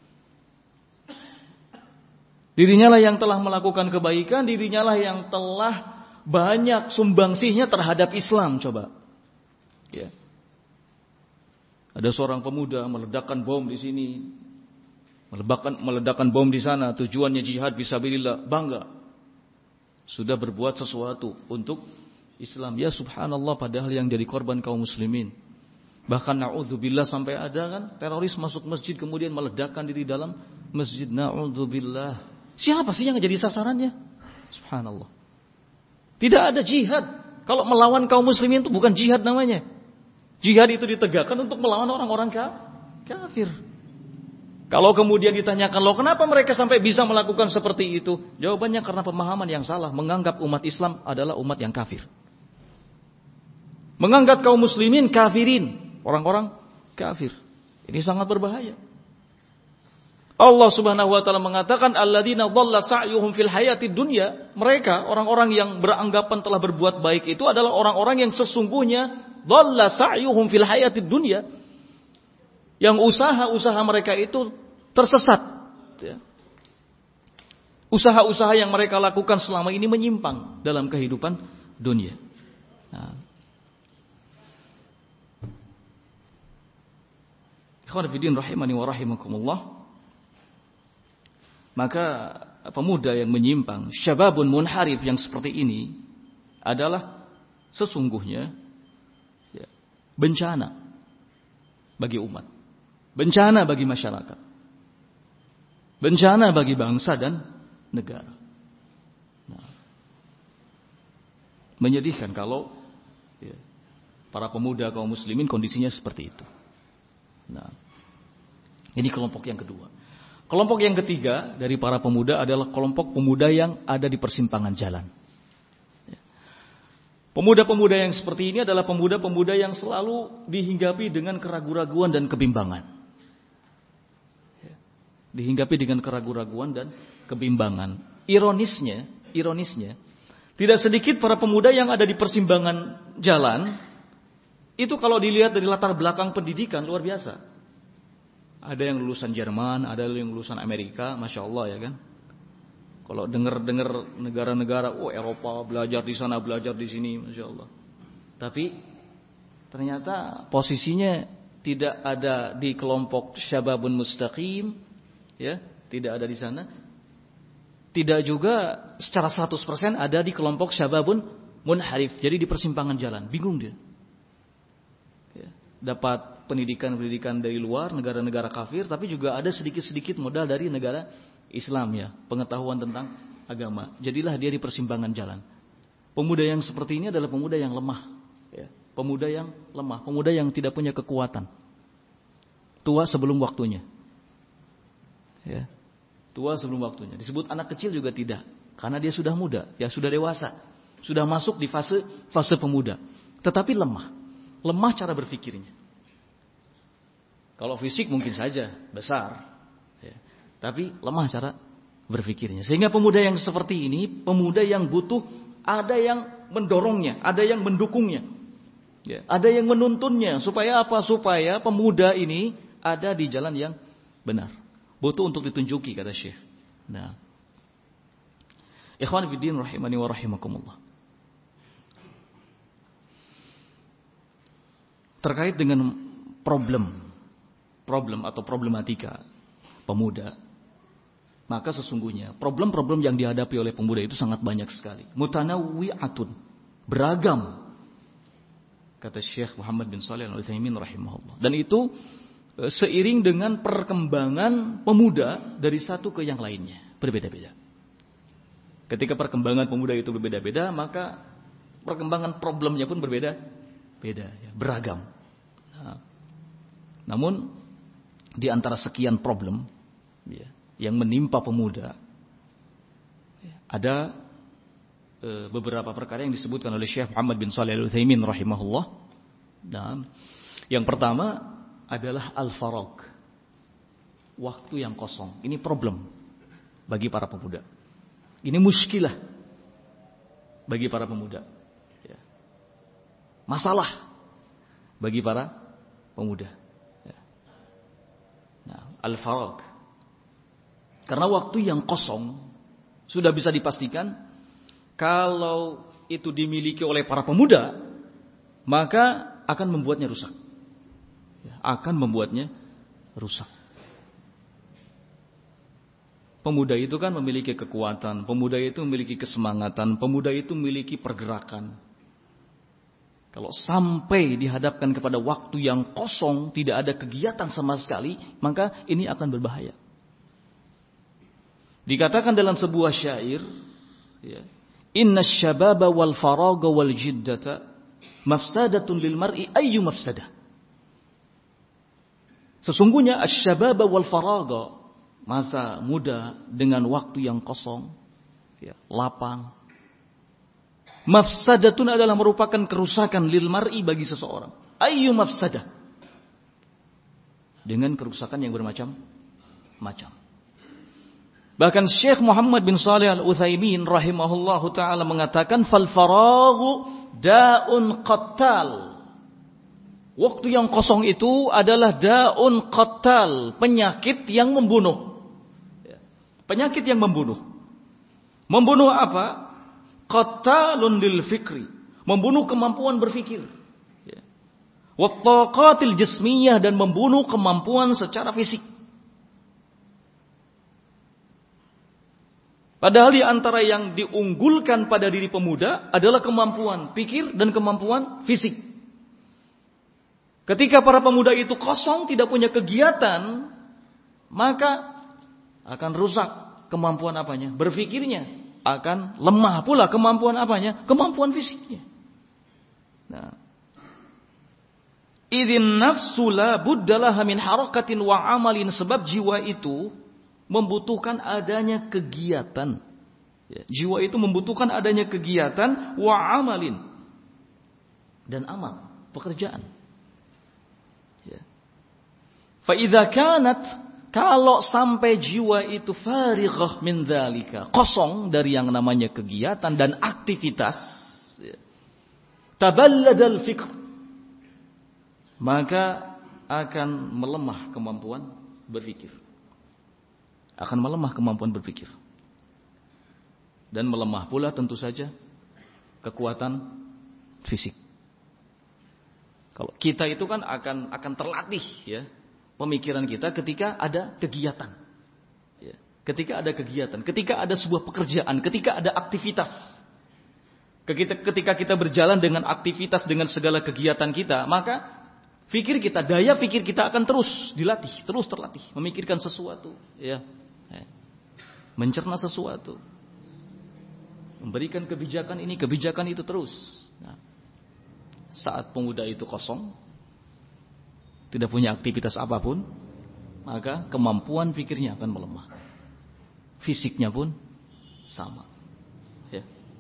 Dirinya lah yang telah melakukan kebaikan, dirinya lah yang telah banyak sumbangsihnya terhadap Islam. Coba. Ya. Ada seorang pemuda meledakkan bom di sini, meledakkan, meledakkan bom di sana, tujuannya jihad fisabilillah, bangga. Sudah berbuat sesuatu untuk Islam. Ya subhanallah, padahal yang jadi korban kaum muslimin. Bahkan na'udzubillah sampai ada kan teroris masuk masjid kemudian meledakkan diri dalam masjid. Na'udzubillah. Siapa sih yang jadi sasarannya? Subhanallah. Tidak ada jihad. Kalau melawan kaum muslimin itu bukan jihad namanya. Jihad itu ditegakkan untuk melawan orang-orang kafir. Kalau kemudian ditanyakan, loh kenapa mereka sampai bisa melakukan seperti itu? Jawabannya karena pemahaman yang salah. Menganggap umat Islam adalah umat yang kafir. Menganggap kaum muslimin kafirin. Orang-orang kafir. Ini sangat berbahaya. Allah subhanahu wa ta'ala mengatakan, alladzina dhalla sa'yuhum fil hayatid dunya. Mereka, orang-orang yang beranggapan telah berbuat baik itu adalah orang-orang yang sesungguhnya dhalla sa'yuhum fil hayatid dunya. Yang usaha-usaha mereka itu tersesat. Ya. Usaha-usaha yang mereka lakukan selama ini menyimpang dalam kehidupan dunia. Nah. Ikhwan fillah rahimani wa rahimakumullah. Maka pemuda yang menyimpang, syababun munharif yang seperti ini adalah sesungguhnya ya, bencana bagi umat, bencana bagi masyarakat, bencana bagi bangsa dan negara. Nah, menyedihkan kalau ya, para pemuda kaum muslimin kondisinya seperti itu. Nah, ini kelompok yang kedua. Kelompok yang ketiga dari para pemuda adalah kelompok pemuda yang ada di persimpangan jalan. Pemuda-pemuda yang seperti ini adalah pemuda-pemuda yang selalu dihinggapi dengan keraguan-raguan dan kebimbangan. dihinggapi dengan keraguan-raguan dan kebimbangan. Ironisnya, ironisnya, tidak sedikit para pemuda yang ada di persimpangan jalan, itu kalau dilihat dari latar belakang pendidikan luar biasa. Ada yang lulusan Jerman, ada yang lulusan Amerika, Masya Allah ya kan. Kalau dengar-dengar negara-negara, oh Eropa belajar di sana, belajar di sini, Masya Allah. Tapi ternyata posisinya tidak ada di kelompok Syababun Mustaqim, ya, tidak ada di sana. Tidak juga secara seratus persen ada di kelompok Syababun Munharif. Jadi di persimpangan jalan, bingung dia. Ya, dapat pendidikan-pendidikan dari luar, negara-negara kafir, tapi juga ada sedikit-sedikit modal dari negara Islam ya, pengetahuan tentang agama. Jadilah dia di persimpangan jalan. Pemuda yang seperti ini adalah pemuda yang lemah. Ya, pemuda yang lemah, pemuda yang tidak punya kekuatan. Tua sebelum waktunya. Ya. Tua sebelum waktunya. Disebut anak kecil juga tidak. Karena dia sudah muda. Ya sudah dewasa. Sudah masuk di fase fase pemuda. Tetapi lemah. Lemah cara berpikirnya. Kalau fisik mungkin saja besar. Ya. Tapi lemah cara berpikirnya. Sehingga pemuda yang seperti ini. Pemuda yang butuh. Ada yang mendorongnya. Ada yang mendukungnya. Ya. Ada yang menuntunnya. Supaya apa? Supaya pemuda ini ada di jalan yang benar. Butuh untuk ditunjuki kata Syekh. Nah, ikhwan fillah rahimani wa rahimakumullah. Terkait dengan problem, problem atau problematika pemuda, maka sesungguhnya problem-problem yang dihadapi oleh pemuda itu sangat banyak sekali. Mutanawwi'atun, beragam. Kata Syekh Muhammad bin Shalih Al-Utsaimin rahimahullah. Dan itu seiring dengan perkembangan pemuda dari satu ke yang lainnya. Berbeda-beda. Ketika perkembangan pemuda itu berbeda-beda, maka perkembangan problemnya pun berbeda-beda. Ya, beragam. Nah, namun, di antara sekian problem ya, yang menimpa pemuda, ya, ada e, beberapa perkara yang disebutkan oleh Syekh Muhammad bin Shalih Al-Utsaimin rahimahullah. Nah, yang pertama adalah al-farag, waktu yang kosong. Ini problem bagi para pemuda. Ini muskilah bagi para pemuda. Ya. Masalah bagi para pemuda. Ya. Nah, al-farag. Karena waktu yang kosong sudah bisa dipastikan kalau itu dimiliki oleh para pemuda, maka akan membuatnya rusak. Akan membuatnya rusak. Pemuda itu kan memiliki kekuatan, pemuda itu memiliki kesemangatan, pemuda itu memiliki pergerakan. Kalau sampai dihadapkan kepada waktu yang kosong, tidak ada kegiatan sama sekali, maka ini akan berbahaya. Dikatakan dalam sebuah syair, ya, Inna syababa wal faraga wal jiddata mafsadatun lil mar'i ayyu mafsadah. Sesungguhnya asy-syababa wal faraga, masa muda dengan waktu yang kosong, ya, lapang. Mafsadatun adalah merupakan kerusakan lil mar'i bagi seseorang. Ayyu mafsadah. Dengan kerusakan yang bermacam-macam. Bahkan Syekh Muhammad bin Shalih Al-Utsaimin rahimahullahu taala mengatakan fal faraghu da'un qattal. Waktu yang kosong itu adalah da'un qattal, penyakit yang membunuh. Penyakit yang membunuh. Membunuh apa? Qattalun lil fikri, membunuh kemampuan berpikir. Wa taqatil jismiyah, dan membunuh kemampuan secara fisik. Padahal di antara yang diunggulkan pada diri pemuda adalah kemampuan pikir dan kemampuan fisik. Ketika para pemuda itu kosong, tidak punya kegiatan, maka akan rusak kemampuan apanya? Berpikirnya. Akan lemah pula kemampuan apanya? Kemampuan fisiknya. Nah. Idzin nafsu la buddalaha min harakatin wa amalin, sebab jiwa itu membutuhkan adanya kegiatan. Ya, jiwa itu membutuhkan adanya kegiatan wa amalin, dan amal, pekerjaan. Fa idza kanat Kalau sampai jiwa itu farighah min dzalika, kosong dari yang namanya kegiatan dan aktivitas, taballadal fikr, maka akan melemah kemampuan berpikir. Akan melemah kemampuan berpikir. Dan melemah pula tentu saja kekuatan fisik. Kalau kita itu kan akan akan terlatih ya, pemikiran kita ketika ada kegiatan. Ya, ketika ada kegiatan, ketika ada sebuah pekerjaan, ketika ada aktivitas. Ketika, ketika kita berjalan dengan aktivitas, dengan segala kegiatan kita, maka fikir kita, daya fikir kita akan terus dilatih, terus terlatih, memikirkan sesuatu, ya, mencerna sesuatu, memberikan kebijakan ini, kebijakan itu terus. Nah, saat pemuda itu kosong, tidak punya aktivitas apapun, maka kemampuan pikirnya akan melemah, fisiknya pun sama. Ya.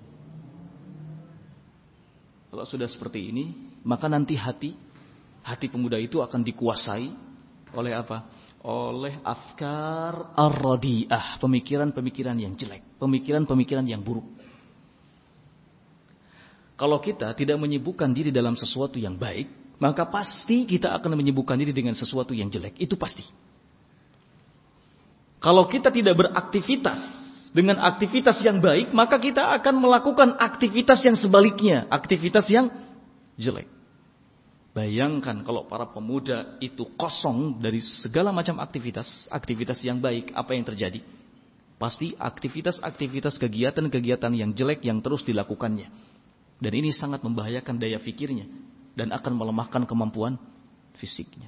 Kalau sudah seperti ini, maka nanti hati Hati pemuda itu akan dikuasai oleh apa? Oleh afkar ar-radi'ah, pemikiran-pemikiran yang jelek, pemikiran-pemikiran yang buruk. Kalau kita tidak menyibukkan diri dalam sesuatu yang baik, maka pasti kita akan menyibukkan diri dengan sesuatu yang jelek, itu pasti. Kalau kita tidak beraktivitas dengan aktivitas yang baik, maka kita akan melakukan aktivitas yang sebaliknya, aktivitas yang jelek. Bayangkan kalau para pemuda itu kosong dari segala macam aktivitas, aktivitas yang baik, apa yang terjadi? Pasti aktivitas-aktivitas kegiatan-kegiatan yang jelek yang terus dilakukannya. Dan ini sangat membahayakan daya fikirnya dan akan melemahkan kemampuan fisiknya.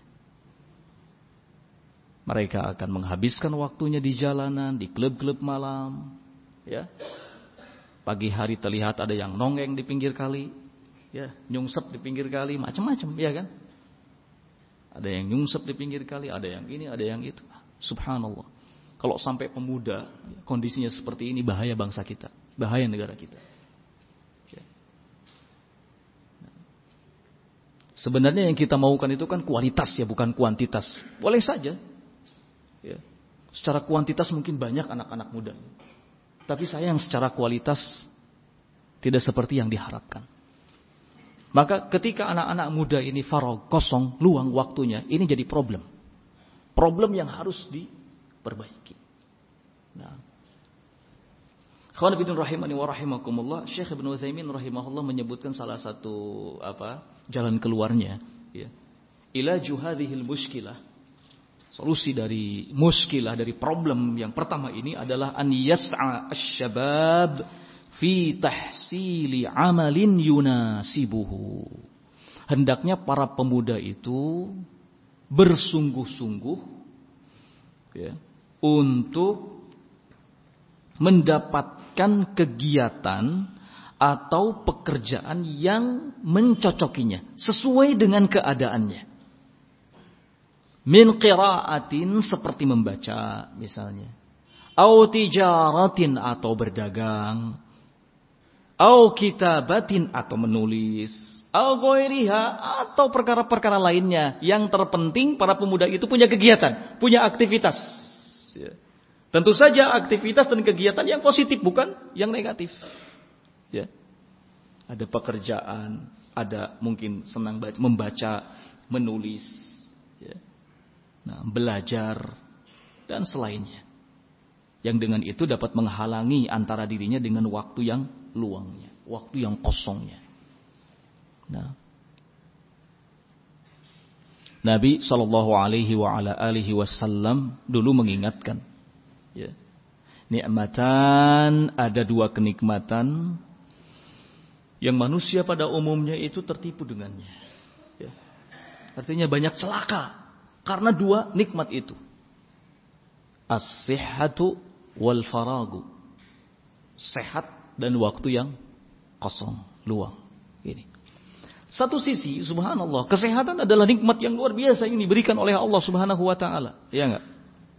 Mereka akan menghabiskan waktunya di jalanan, di klub-klub malam, ya. Pagi hari terlihat ada yang nongeng di pinggir kali. Ya, nyungsep di pinggir kali, macam-macam, ya kan? Ada yang nyungsep di pinggir kali, ada yang ini, ada yang itu. Subhanallah. Kalau sampai pemuda kondisinya seperti ini, bahaya bangsa kita, bahaya negara kita. Ya. Sebenarnya yang kita maukan itu kan kualitas ya, bukan kuantitas. Boleh saja. Ya. Secara kuantitas mungkin banyak anak-anak muda. Tapi sayang secara kualitas tidak seperti yang diharapkan. Maka ketika anak-anak muda ini faragh, kosong, luang waktunya, ini jadi problem. Problem yang harus diperbaiki. Nah, Ikhwan fillah rahimani wa rahimakumullah, Syekh Ibnu Utsaimin rahimahullah menyebutkan salah satu apa? Jalan keluarnya, ya. Ilaju hadhil mushkilah. Solusi dari muskilah, dari problem yang pertama ini adalah an yas'a asy-syabab fi tahsili amalin yunasibuhu. Hendaknya para pemuda itu bersungguh-sungguh ya, untuk mendapatkan kegiatan atau pekerjaan yang mencocokinya, sesuai dengan keadaannya. Min qira'atin, seperti membaca misalnya, au tijaratin, atau berdagang, au kitabatin, atau menulis, au ghairiha, atau perkara-perkara lainnya. Yang terpenting para pemuda itu punya kegiatan, punya aktivitas. Ya. Tentu saja aktivitas dan kegiatan yang positif, bukan yang negatif. Ya. Ada pekerjaan, ada mungkin senang baca, membaca, menulis, ya. Nah, belajar dan selainnya. Yang dengan itu dapat menghalangi antara dirinya dengan waktu yang luangnya, waktu yang kosongnya. Nah, Nabi Shallallahu Alaihi wa ala alihi Wasallam dulu mengingatkan, ya, nikmatan, ada dua kenikmatan yang manusia pada umumnya itu tertipu dengannya. Ya. Artinya banyak celaka karena dua nikmat itu, as-sihhatu wal faragu, sehat dan waktu yang kosong, luang. Ini. Satu sisi, subhanallah, kesehatan adalah nikmat yang luar biasa yang diberikan oleh Allah Subhanahu wa taala. Ya enggak?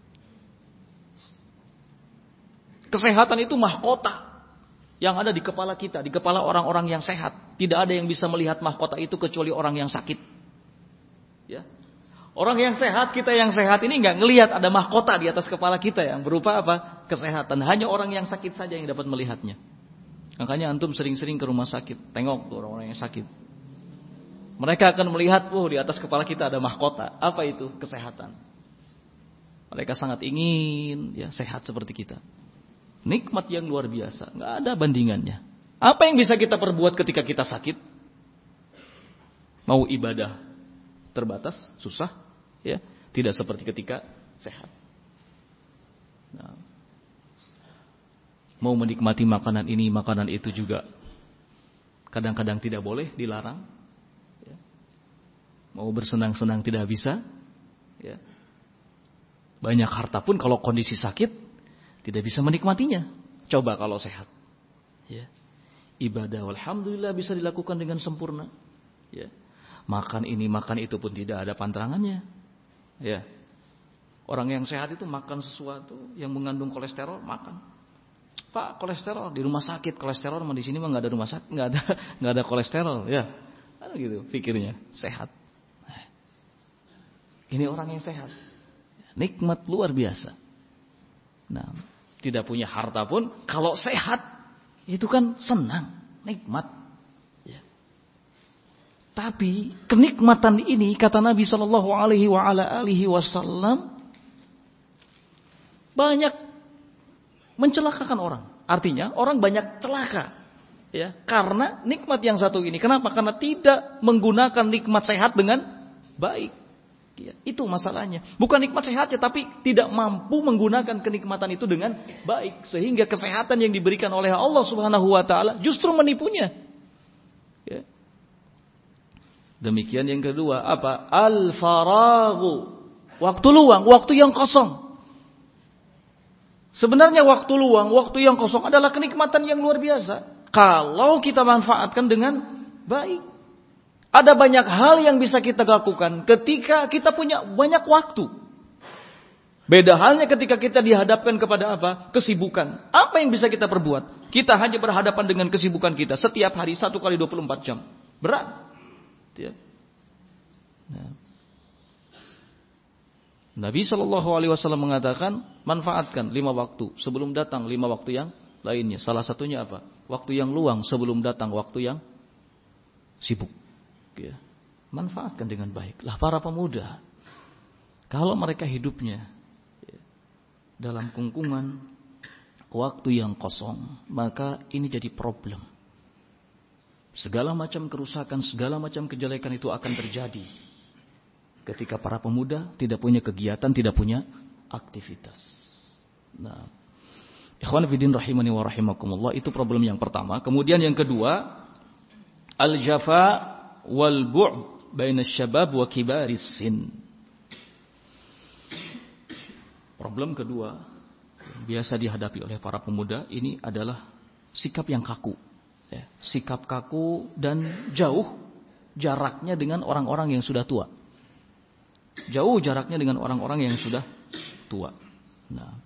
Kesehatan itu mahkota yang ada di kepala kita, di kepala orang-orang yang sehat. Tidak ada yang bisa melihat mahkota itu kecuali orang yang sakit. Ya. Orang yang sehat, kita yang sehat ini nggak ngelihat ada mahkota di atas kepala kita yang berupa apa? Kesehatan. Hanya orang yang sakit saja yang dapat melihatnya. Makanya antum sering-sering ke rumah sakit, tengok tuh orang-orang yang sakit. Mereka akan melihat, oh di atas kepala kita ada mahkota. Apa itu? Kesehatan. Mereka sangat ingin ya sehat seperti kita. Nikmat yang luar biasa, nggak ada bandingannya. Apa yang bisa kita perbuat ketika kita sakit? Mau ibadah terbatas, susah, ya. Tidak seperti ketika sehat. Nah, mau menikmati makanan ini, makanan itu juga kadang-kadang tidak boleh, dilarang. Ya. Mau bersenang-senang tidak bisa. Ya. Banyak harta pun kalau kondisi sakit tidak bisa menikmatinya. Coba kalau sehat. Ya. Ibadah alhamdulillah bisa dilakukan dengan sempurna. Ya. Makan ini, makan itu pun tidak ada pantangannya. Ya. Orang yang sehat itu makan sesuatu yang mengandung kolesterol, makan. Pak, kolesterol di rumah sakit, kolesterol di sini mah nggak ada rumah sakit, nggak ada nggak ada kolesterol, ya. Ada gitu pikirnya, sehat. Ini orang yang sehat. Nikmat luar biasa. Nah, tidak punya harta pun kalau sehat itu kan senang, nikmat. Ya. Tapi kenikmatan ini kata Nabi Shallallahu Alaihi Wasallam banyak mencelakakan orang. Artinya orang banyak celaka, ya, karena nikmat yang satu ini. Kenapa? Karena tidak menggunakan nikmat sehat dengan baik. Ya, itu masalahnya. Bukan nikmat sehatnya, tapi tidak mampu menggunakan kenikmatan itu dengan baik, sehingga kesehatan yang diberikan oleh Allah Subhanahu Wa Taala justru menipunya. Ya. Demikian yang kedua, apa? Al-faraghu, waktu luang, waktu yang kosong. Sebenarnya waktu luang, waktu yang kosong adalah kenikmatan yang luar biasa. Kalau kita manfaatkan dengan baik. Ada banyak hal yang bisa kita lakukan ketika kita punya banyak waktu. Beda halnya ketika kita dihadapkan kepada apa? Kesibukan. Apa yang bisa kita perbuat? Kita hanya berhadapan dengan kesibukan kita setiap hari satu kali dua puluh empat jam. Berat. Ya. Nah. Nabi Shallallahu Alaihi Wasallam mengatakan, manfaatkan lima waktu sebelum datang lima waktu yang lainnya. Salah satunya apa? Waktu yang luang sebelum datang waktu yang sibuk. Ya. Manfaatkan dengan baik. Lah para pemuda, kalau mereka hidupnya ya, dalam kungkungan waktu yang kosong, maka ini jadi problem. Segala macam kerusakan, segala macam kejelekan itu akan terjadi ketika para pemuda tidak punya kegiatan, tidak punya aktivitas. Nah, ikhwan fillah rahimani wa rahimakumullah, itu problem yang pertama. Kemudian yang kedua, al-jafa wal bu' baina syabab wa kibaris sin. Problem kedua yang biasa dihadapi oleh para pemuda ini adalah sikap yang kaku, ya, sikap kaku dan jauh jaraknya dengan orang-orang yang sudah tua. Jauh jaraknya dengan orang-orang yang sudah tua. Nah,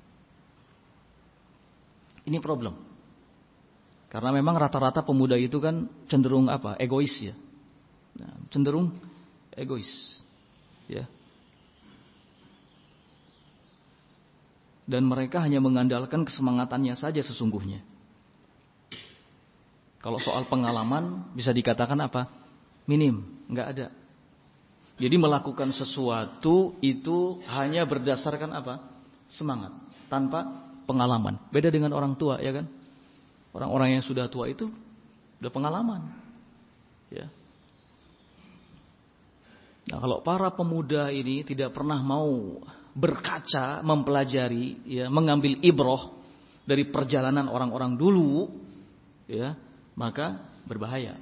ini problem. Karena memang rata-rata pemuda itu kan cenderung apa? Egois ya. Nah, cenderung egois, ya. Dan mereka hanya mengandalkan kesemangatannya saja sesungguhnya. Kalau soal pengalaman bisa dikatakan apa? Minim, nggak ada. Jadi melakukan sesuatu itu hanya berdasarkan apa? Semangat, tanpa pengalaman. Beda dengan orang tua, ya kan? Orang-orang yang sudah tua itu udah pengalaman, ya. Nah, kalau para pemuda ini tidak pernah mau berkaca, mempelajari, ya, mengambil ibroh dari perjalanan orang-orang dulu, ya, maka berbahaya.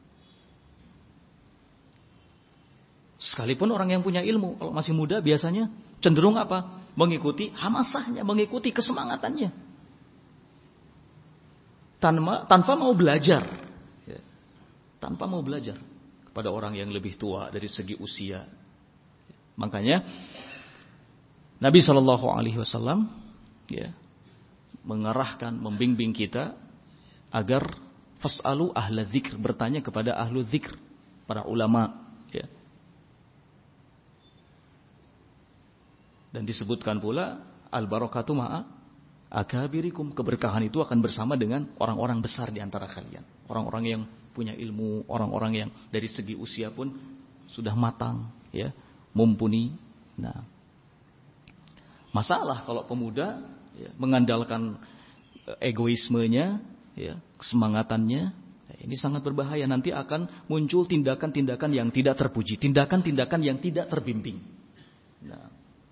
Sekalipun orang yang punya ilmu, kalau masih muda biasanya cenderung apa? Mengikuti hamasahnya, mengikuti kesemangatannya, tanpa tanpa mau belajar, ya, tanpa mau belajar pada orang yang lebih tua dari segi usia. Makanya Nabi Shallallahu Alaihi Wasallam ya, mengarahkan, membimbing kita agar fasalu ahla dzikr, bertanya kepada ahlu dzikr, para ulama. Ya. Dan disebutkan pula al-barakatu ma'a akabirikum, keberkahan itu akan bersama dengan orang-orang besar di antara kalian. Orang-orang yang punya ilmu, orang-orang yang dari segi usia pun sudah matang, ya, mumpuni. Nah, masalah kalau pemuda ya, mengandalkan egoismenya, ya, kesemangatannya, ya, ini sangat berbahaya. Nanti akan muncul tindakan-tindakan yang tidak terpuji, tindakan-tindakan yang tidak terbimbing. Nah,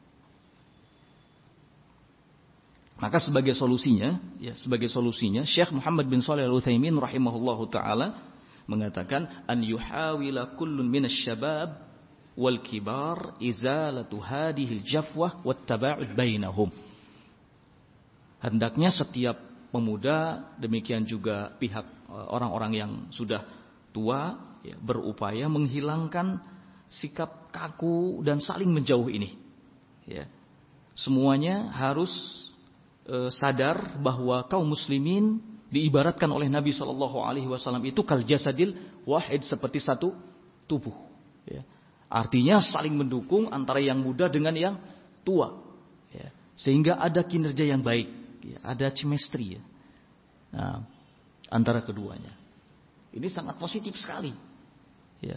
maka sebagai solusinya, ya, sebagai solusinya, Syekh Muhammad bin Shalih Al-Utsaimin rahimahullahu taala mengatakan an yuhawila kullun minasy-syabab wal kibar izalatu hadhil jafwah wat taba'ud bainahum. Hendaknya setiap pemuda, demikian juga pihak orang-orang yang sudah tua, ya, berupaya menghilangkan sikap kaku dan saling menjauh ini. Ya. Semuanya harus e, sadar bahwa kaum muslimin diibaratkan oleh Nabi shallallahu alaihi wasallam itu kal jasadil wahid, seperti satu tubuh. Ya. Artinya saling mendukung antara yang muda dengan yang tua, ya. Sehingga ada kinerja yang baik, ya. Ada chemistry, ya. Nah, antara keduanya. Ini sangat positif sekali, ya.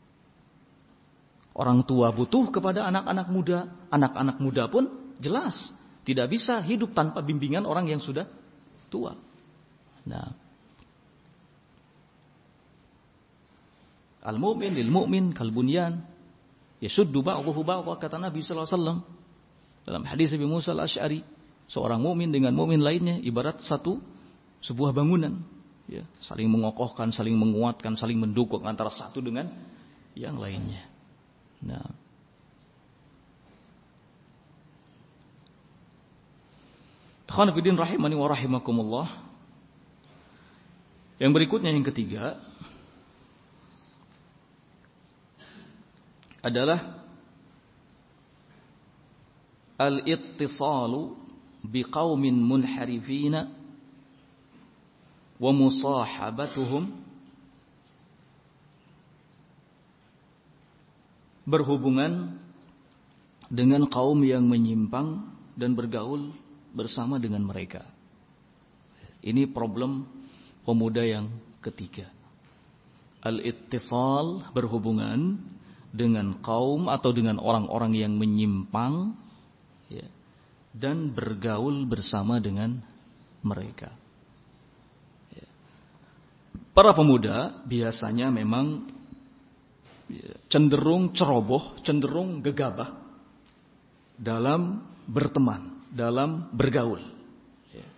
Orang tua butuh kepada anak-anak muda, anak-anak muda pun jelas tidak bisa hidup tanpa bimbingan orang yang sudah tua. Nah, al-mu'min lil mu'min kal bunyan yashuddu ba'dahu ba'dha, kata Nabi sallallahu alaihi wasallam dalam hadis Abi Musa al-Asy'ari, seorang mukmin dengan mukmin lainnya ibarat satu sebuah bangunan, ya, saling mengokohkan, saling menguatkan, saling mendukung antara satu dengan yang lainnya. Nah, ikhwan fillah rahimani wa rahimakumullah. Yang berikutnya, yang ketiga adalah al-ittisalu biqaumin munharifina wa musahabatuhum, berhubungan dengan kaum yang menyimpang dan bergaul bersama dengan mereka. Ini problem pemuda yang ketiga. Al-ittisal, berhubungan dengan kaum atau dengan orang-orang yang menyimpang, ya, dan bergaul bersama dengan mereka. Ya. Para pemuda biasanya memang ya, cenderung ceroboh, cenderung gegabah dalam berteman, dalam bergaul. Ya.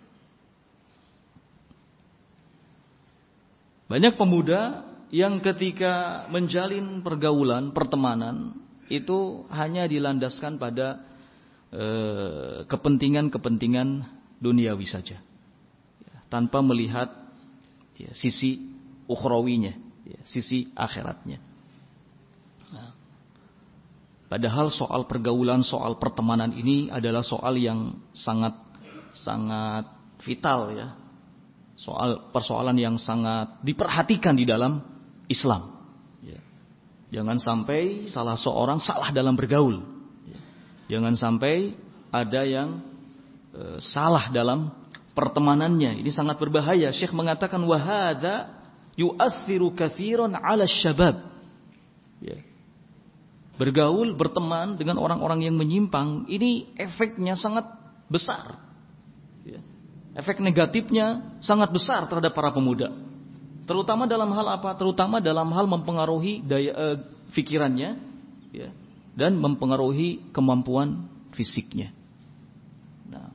Banyak pemuda yang ketika menjalin pergaulan, pertemanan, itu hanya dilandaskan pada eh, kepentingan-kepentingan duniawi saja, ya, tanpa melihat ya, sisi ukhrawinya, ya, sisi akhiratnya. Nah, padahal soal pergaulan, soal pertemanan ini adalah soal yang sangat sangat vital, ya, soal persoalan yang sangat diperhatikan di dalam Islam. Ya. Jangan sampai salah seorang salah dalam bergaul. Ya. Jangan sampai ada yang e, salah dalam pertemanannya. Ini sangat berbahaya. Syekh mengatakan wahadza yu'atsiru katsiran 'ala syabab. Ya. Bergaul, berteman dengan orang-orang yang menyimpang, ini efeknya sangat besar. Ya. Efek negatifnya sangat besar terhadap para pemuda. Terutama dalam hal apa? Terutama dalam hal mempengaruhi daya eh, pikirannya, ya, dan mempengaruhi kemampuan fisiknya. Nah,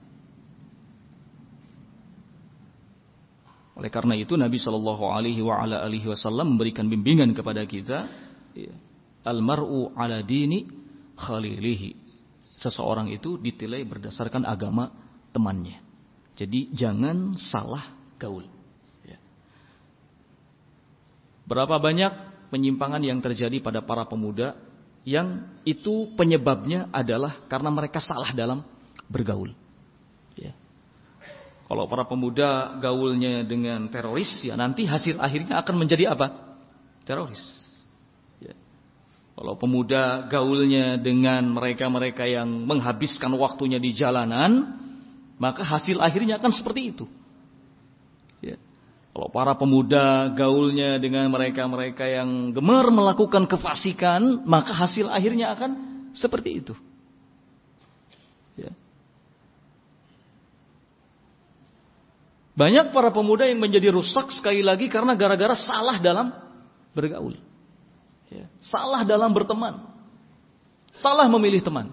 oleh karena itu Nabi Shallallahu Alaihi Wasallam memberikan bimbingan kepada kita, ya, al-mar'u ala dini khalilihi. Seseorang itu ditilai berdasarkan agama temannya. Jadi jangan salah gaul. Berapa banyak penyimpangan yang terjadi pada para pemuda yang itu penyebabnya adalah karena mereka salah dalam bergaul. Ya. Kalau para pemuda gaulnya dengan teroris, ya nanti hasil akhirnya akan menjadi apa? Teroris. Ya. Kalau pemuda gaulnya dengan mereka-mereka yang menghabiskan waktunya di jalanan, maka hasil akhirnya akan seperti itu. Ya. Kalau para pemuda gaulnya dengan mereka-mereka yang gemar melakukan kefasikan, maka hasil akhirnya akan seperti itu. Ya. Banyak para pemuda yang menjadi rusak sekali lagi karena gara-gara salah dalam bergaul. Ya. Salah dalam berteman. Salah memilih teman.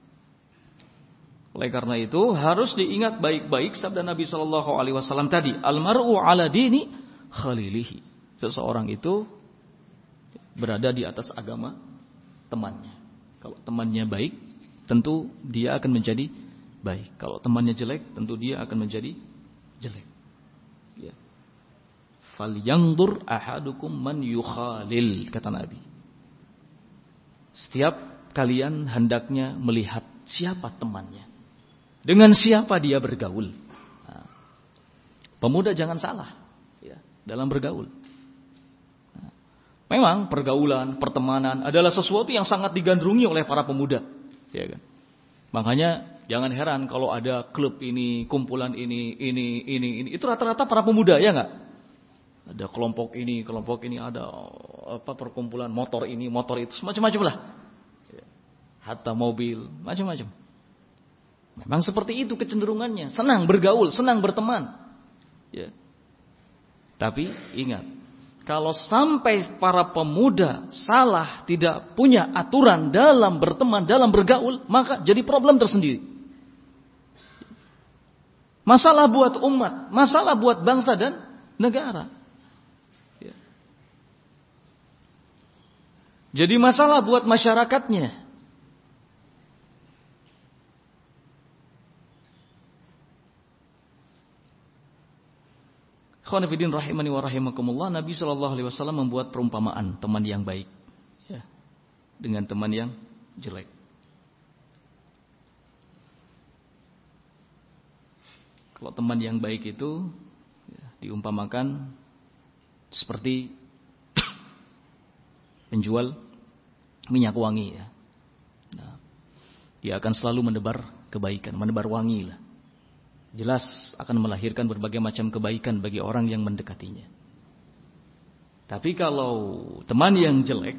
Oleh karena itu harus diingat baik-baik sabda Nabi Shallallahu Alaihi Wasallam tadi, almaru ala dini khalilihi. Seseorang itu berada di atas agama temannya. Kalau temannya baik, tentu dia akan menjadi baik. Kalau temannya jelek, tentu dia akan menjadi jelek. Ya. Falyanzur ahadukum man yukhalil, kata Nabi. Setiap kalian hendaknya melihat siapa temannya, dengan siapa dia bergaul. Nah, pemuda jangan salah ya, dalam bergaul. Nah, memang pergaulan, pertemanan adalah sesuatu yang sangat digandrungi oleh para pemuda, ya kan? Makanya jangan heran kalau ada klub ini, kumpulan ini, ini, ini, ini, itu rata-rata para pemuda, ya nggak? Ada kelompok ini, kelompok ini, ada apa perkumpulan motor ini, motor itu, macam-macam lah. Hatta mobil, macam-macam. Memang seperti itu kecenderungannya, senang bergaul, senang berteman. Ya. Tapi ingat, kalau sampai para pemuda salah, tidak punya aturan dalam berteman, dalam bergaul, maka jadi problem tersendiri. Masalah buat umat, masalah buat bangsa dan negara. Ya. Jadi masalah buat masyarakatnya. Khonifidin rahimani wa rahimakumullah, Nabi shallallahu alaihi wasallam membuat perumpamaan teman yang baik ya, dengan teman yang jelek. Kalau teman yang baik itu ya, diumpamakan seperti penjual minyak wangi ya. Nah, dia akan selalu menebar kebaikan, menebar wangi lah. Jelas akan melahirkan berbagai macam kebaikan bagi orang yang mendekatinya. Tapi kalau teman yang jelek,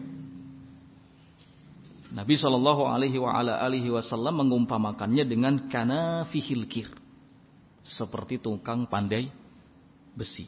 Nabi shallallahu alaihi wasallam mengumpamakannya dengan kanafihil kir, seperti tukang pandai besi.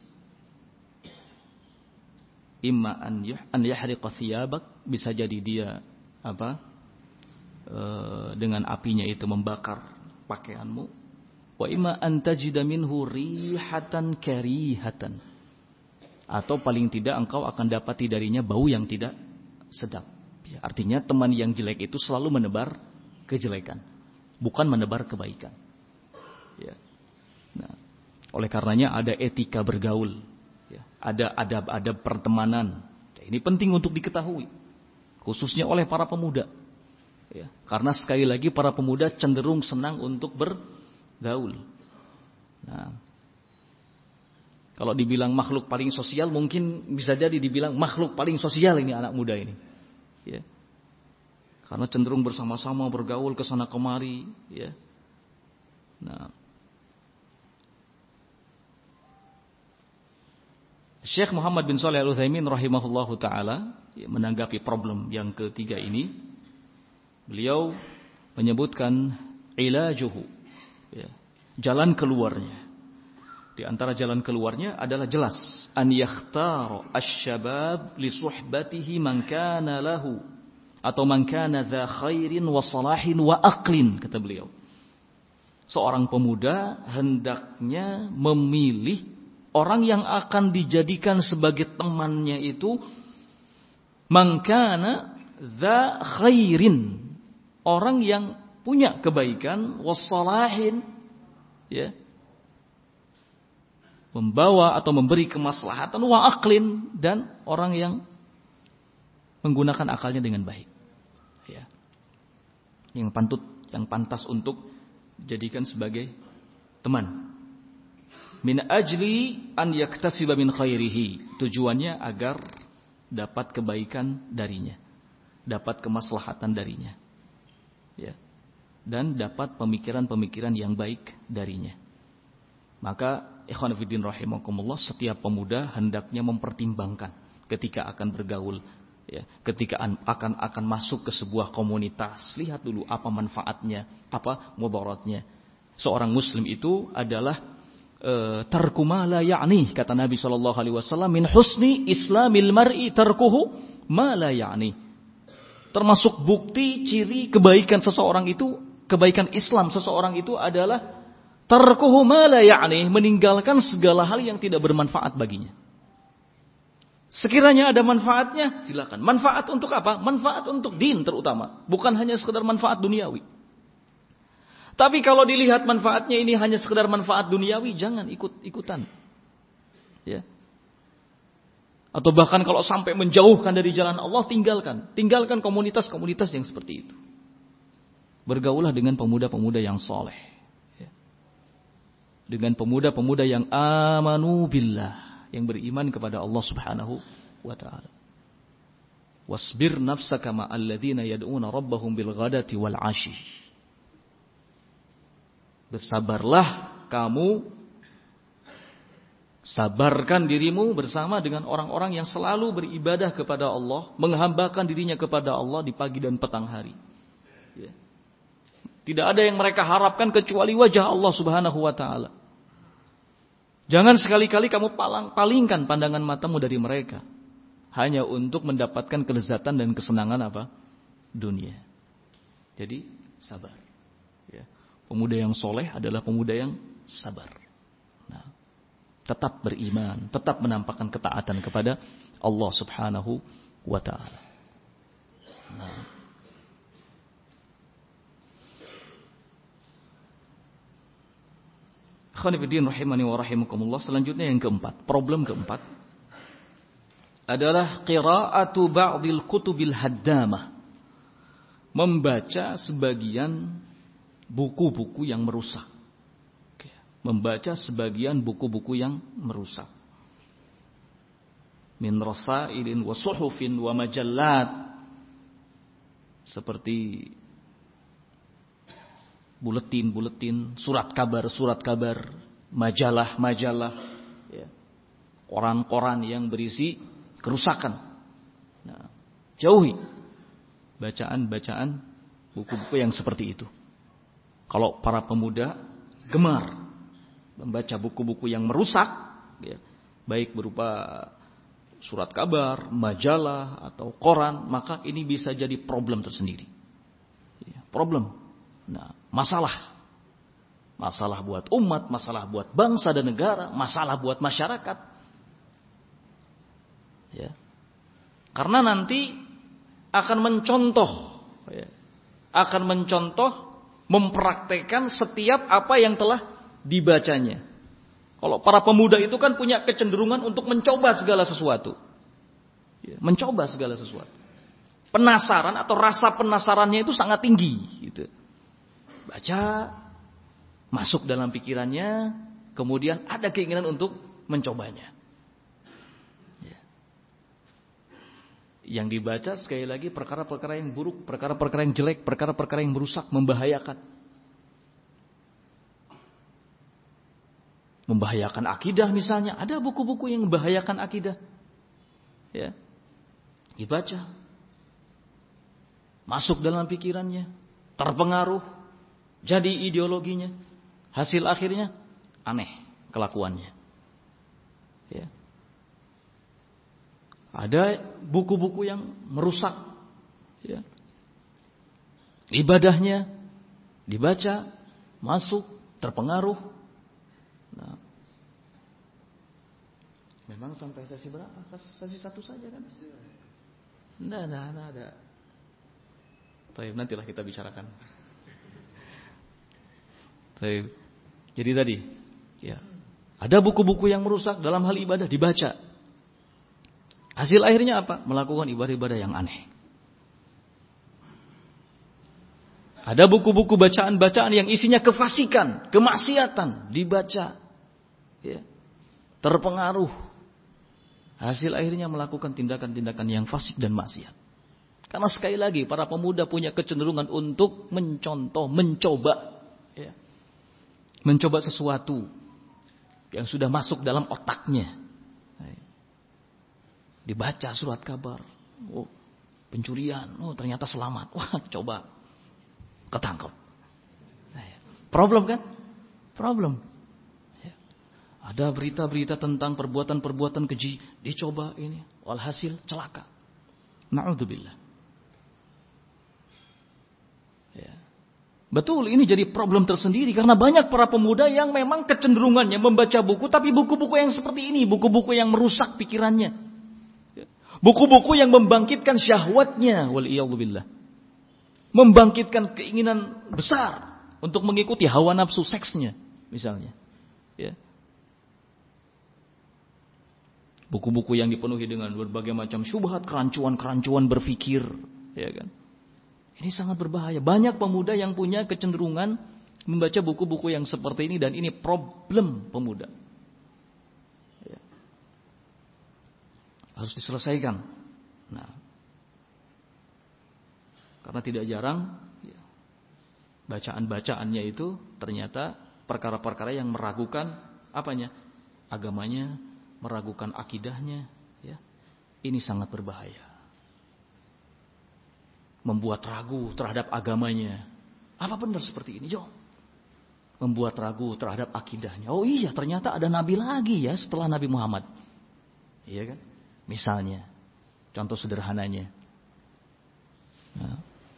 Imma an yahriqa thiyabak, bisa jadi dia apa e, dengan apinya itu membakar pakaianmu. Wa imma an tajida minhu rihatan karihatan, atau paling tidak engkau akan dapati darinya bau yang tidak sedap. Ya, artinya teman yang jelek itu selalu menebar kejelekan, bukan menebar kebaikan. Ya. Nah, oleh karenanya ada etika bergaul, ya, ada adab-adab pertemanan. Ya, ini penting untuk diketahui, khususnya oleh para pemuda. Ya, karena sekali lagi para pemuda cenderung senang untuk ber gaul. Nah, kalau dibilang makhluk paling sosial, mungkin bisa jadi dibilang makhluk paling sosial ini anak muda ini. Ya. Karena cenderung bersama-sama bergaul ke sana kemari. Ya. Nah, Syekh Muhammad bin Shalih Al-Utsaimin rahimahullahu taala ya, menanggapi problem yang ketiga ini, beliau menyebutkan ilajuhu. Ya, jalan keluarnya. Di antara jalan keluarnya adalah jelas an yakhtara asy-syabab li suhbatihi man kana lahu, atau man kana dza khairin wa salahin wa aqlin, kata beliau. Seorang pemuda hendaknya memilih orang yang akan dijadikan sebagai temannya itu man kana dza khairin, orang yang punya kebaikan, wassalahin, ya, membawa atau memberi kemaslahatan, wa aqlin, dan orang yang menggunakan akalnya dengan baik, ya, yang pantut, yang pantas untuk dijadikan sebagai teman. Min ajli an yaktasiba min khairihi, tujuannya agar dapat kebaikan darinya. dapat kemaslahatan darinya. Ya. Dan dapat pemikiran-pemikiran yang baik darinya. Maka ikhwan fillah rahimakumullah, setiap pemuda hendaknya mempertimbangkan ketika akan bergaul, ya, ketika akan akan masuk ke sebuah komunitas, lihat dulu apa manfaatnya, apa mudaratnya. Seorang muslim itu adalah e, tarku ma la ya'ni, kata Nabi sallallahu alaihi wasallam, min husni islamil mar'i tarkuhu ma la ya'ni. Termasuk bukti ciri kebaikan seseorang itu, kebaikan Islam seseorang itu adalah tarkuhu ma la ya'ni, meninggalkan segala hal yang tidak bermanfaat baginya. Sekiranya ada manfaatnya, silakan. Manfaat untuk apa? Manfaat untuk din terutama, bukan hanya sekedar manfaat duniawi. Tapi kalau dilihat manfaatnya ini hanya sekedar manfaat duniawi, jangan ikut-ikutan. Ya. Atau bahkan kalau sampai menjauhkan dari jalan Allah, tinggalkan. Tinggalkan komunitas-komunitas yang seperti itu. Bergaulah dengan pemuda-pemuda yang soleh. Ya. Dengan pemuda-pemuda yang amanu billah, yang beriman kepada Allah subhanahu wa ta'ala. Wasbir nafsaka ma'al ladzina yad'una rabbahum bil ghadati wal 'ashi. Bersabarlah kamu, sabarkan dirimu bersama dengan orang-orang yang selalu beribadah kepada Allah, menghambakan dirinya kepada Allah di pagi dan petang hari. Ya. Tidak ada yang mereka harapkan kecuali wajah Allah subhanahu wa ta'ala. Jangan sekali-kali kamu palang, palingkan pandangan matamu dari mereka, hanya untuk mendapatkan kelezatan dan kesenangan apa? Dunia. Jadi sabar. Ya. Pemuda yang soleh adalah pemuda yang sabar. Nah, tetap beriman, tetap menampakkan ketaatan kepada Allah subhanahu wa ta'ala. Nah. Khonifuddin rahimani wa rahimakumullah. Selanjutnya yang keempat, problem keempat adalah qira'atu ba'dil kutubil haddamah. Membaca sebagian buku-buku yang merusak. Membaca sebagian buku-buku yang merusak. Min rasailin wa suhufin wa majallat. Seperti buletin-buletin, surat kabar-surat kabar, majalah-majalah, ya, koran-koran yang berisi kerusakan. Nah, jauhi bacaan-bacaan buku-buku yang seperti itu. Kalau para pemuda gemar membaca buku-buku yang merusak, ya, baik berupa surat kabar, majalah, atau koran, maka ini bisa jadi problem tersendiri. Ya, problem. Nah, masalah. Masalah buat umat, masalah buat bangsa dan negara, masalah buat masyarakat. Ya. Karena nanti akan mencontoh, ya, akan mencontoh, mempraktekkan setiap apa yang telah dibacanya. Kalau para pemuda itu kan punya kecenderungan untuk mencoba segala sesuatu. Ya, mencoba segala sesuatu. Penasaran atau rasa penasarannya itu sangat tinggi. Gitu. Baca, masuk dalam pikirannya, kemudian ada keinginan untuk mencobanya. Ya. Yang dibaca sekali lagi perkara-perkara yang buruk, perkara-perkara yang jelek, perkara-perkara yang merusak, membahayakan. Membahayakan akidah misalnya, ada buku-buku yang membahayakan akidah. Ya. Dibaca. Masuk dalam pikirannya, terpengaruh, jadi ideologinya. Hasil akhirnya aneh kelakuannya. Ya. Ada buku-buku yang merusak, ya, ibadahnya, dibaca, masuk, terpengaruh. Nah, memang sampai sesi berapa? Sesi satu saja kan? Tidak, tidak, tidak ada. Baik, nantilah kita bicarakan. Baik. Jadi tadi, ya, ada buku-buku yang merusak dalam hal ibadah dibaca. Hasil akhirnya apa? Melakukan ibadah-ibadah yang aneh. Ada buku-buku bacaan-bacaan yang isinya kefasikan, kemaksiatan, dibaca, ya, terpengaruh. Hasil akhirnya melakukan tindakan-tindakan yang fasik dan maksiat. Karena sekali lagi para pemuda punya kecenderungan untuk mencontoh, mencoba, ya. Mencoba sesuatu yang sudah masuk dalam otaknya. Dibaca surat kabar, oh pencurian, oh ternyata selamat, wah coba ketangkep. Problem kan? Problem. Ada berita-berita tentang perbuatan-perbuatan keji, dicoba ini, walhasil celaka. Na'udzubillah. Ya. Betul, ini jadi problem tersendiri karena banyak para pemuda yang memang kecenderungannya membaca buku, tapi buku-buku yang seperti ini, buku-buku yang merusak pikirannya. Ya. Buku-buku yang membangkitkan syahwatnya, waliyadzubillah. Membangkitkan keinginan besar untuk mengikuti hawa nafsu seksnya, misalnya. Ya. Buku-buku yang dipenuhi dengan berbagai macam syubhat, kerancuan-kerancuan berpikir, ya kan? Ini sangat berbahaya. Banyak pemuda yang punya kecenderungan membaca buku-buku yang seperti ini dan ini problem pemuda. Ya. Harus diselesaikan. Nah, karena tidak jarang ya, bacaan-bacaannya itu ternyata perkara-perkara yang meragukan apanya? Agamanya, meragukan akidahnya, ya. Ini sangat berbahaya. Membuat ragu terhadap agamanya. Apa benar seperti ini, Jo? Membuat ragu terhadap akidahnya. Oh iya, ternyata ada nabi lagi ya setelah Nabi Muhammad. Iya kan? Misalnya, contoh sederhananya. Nah.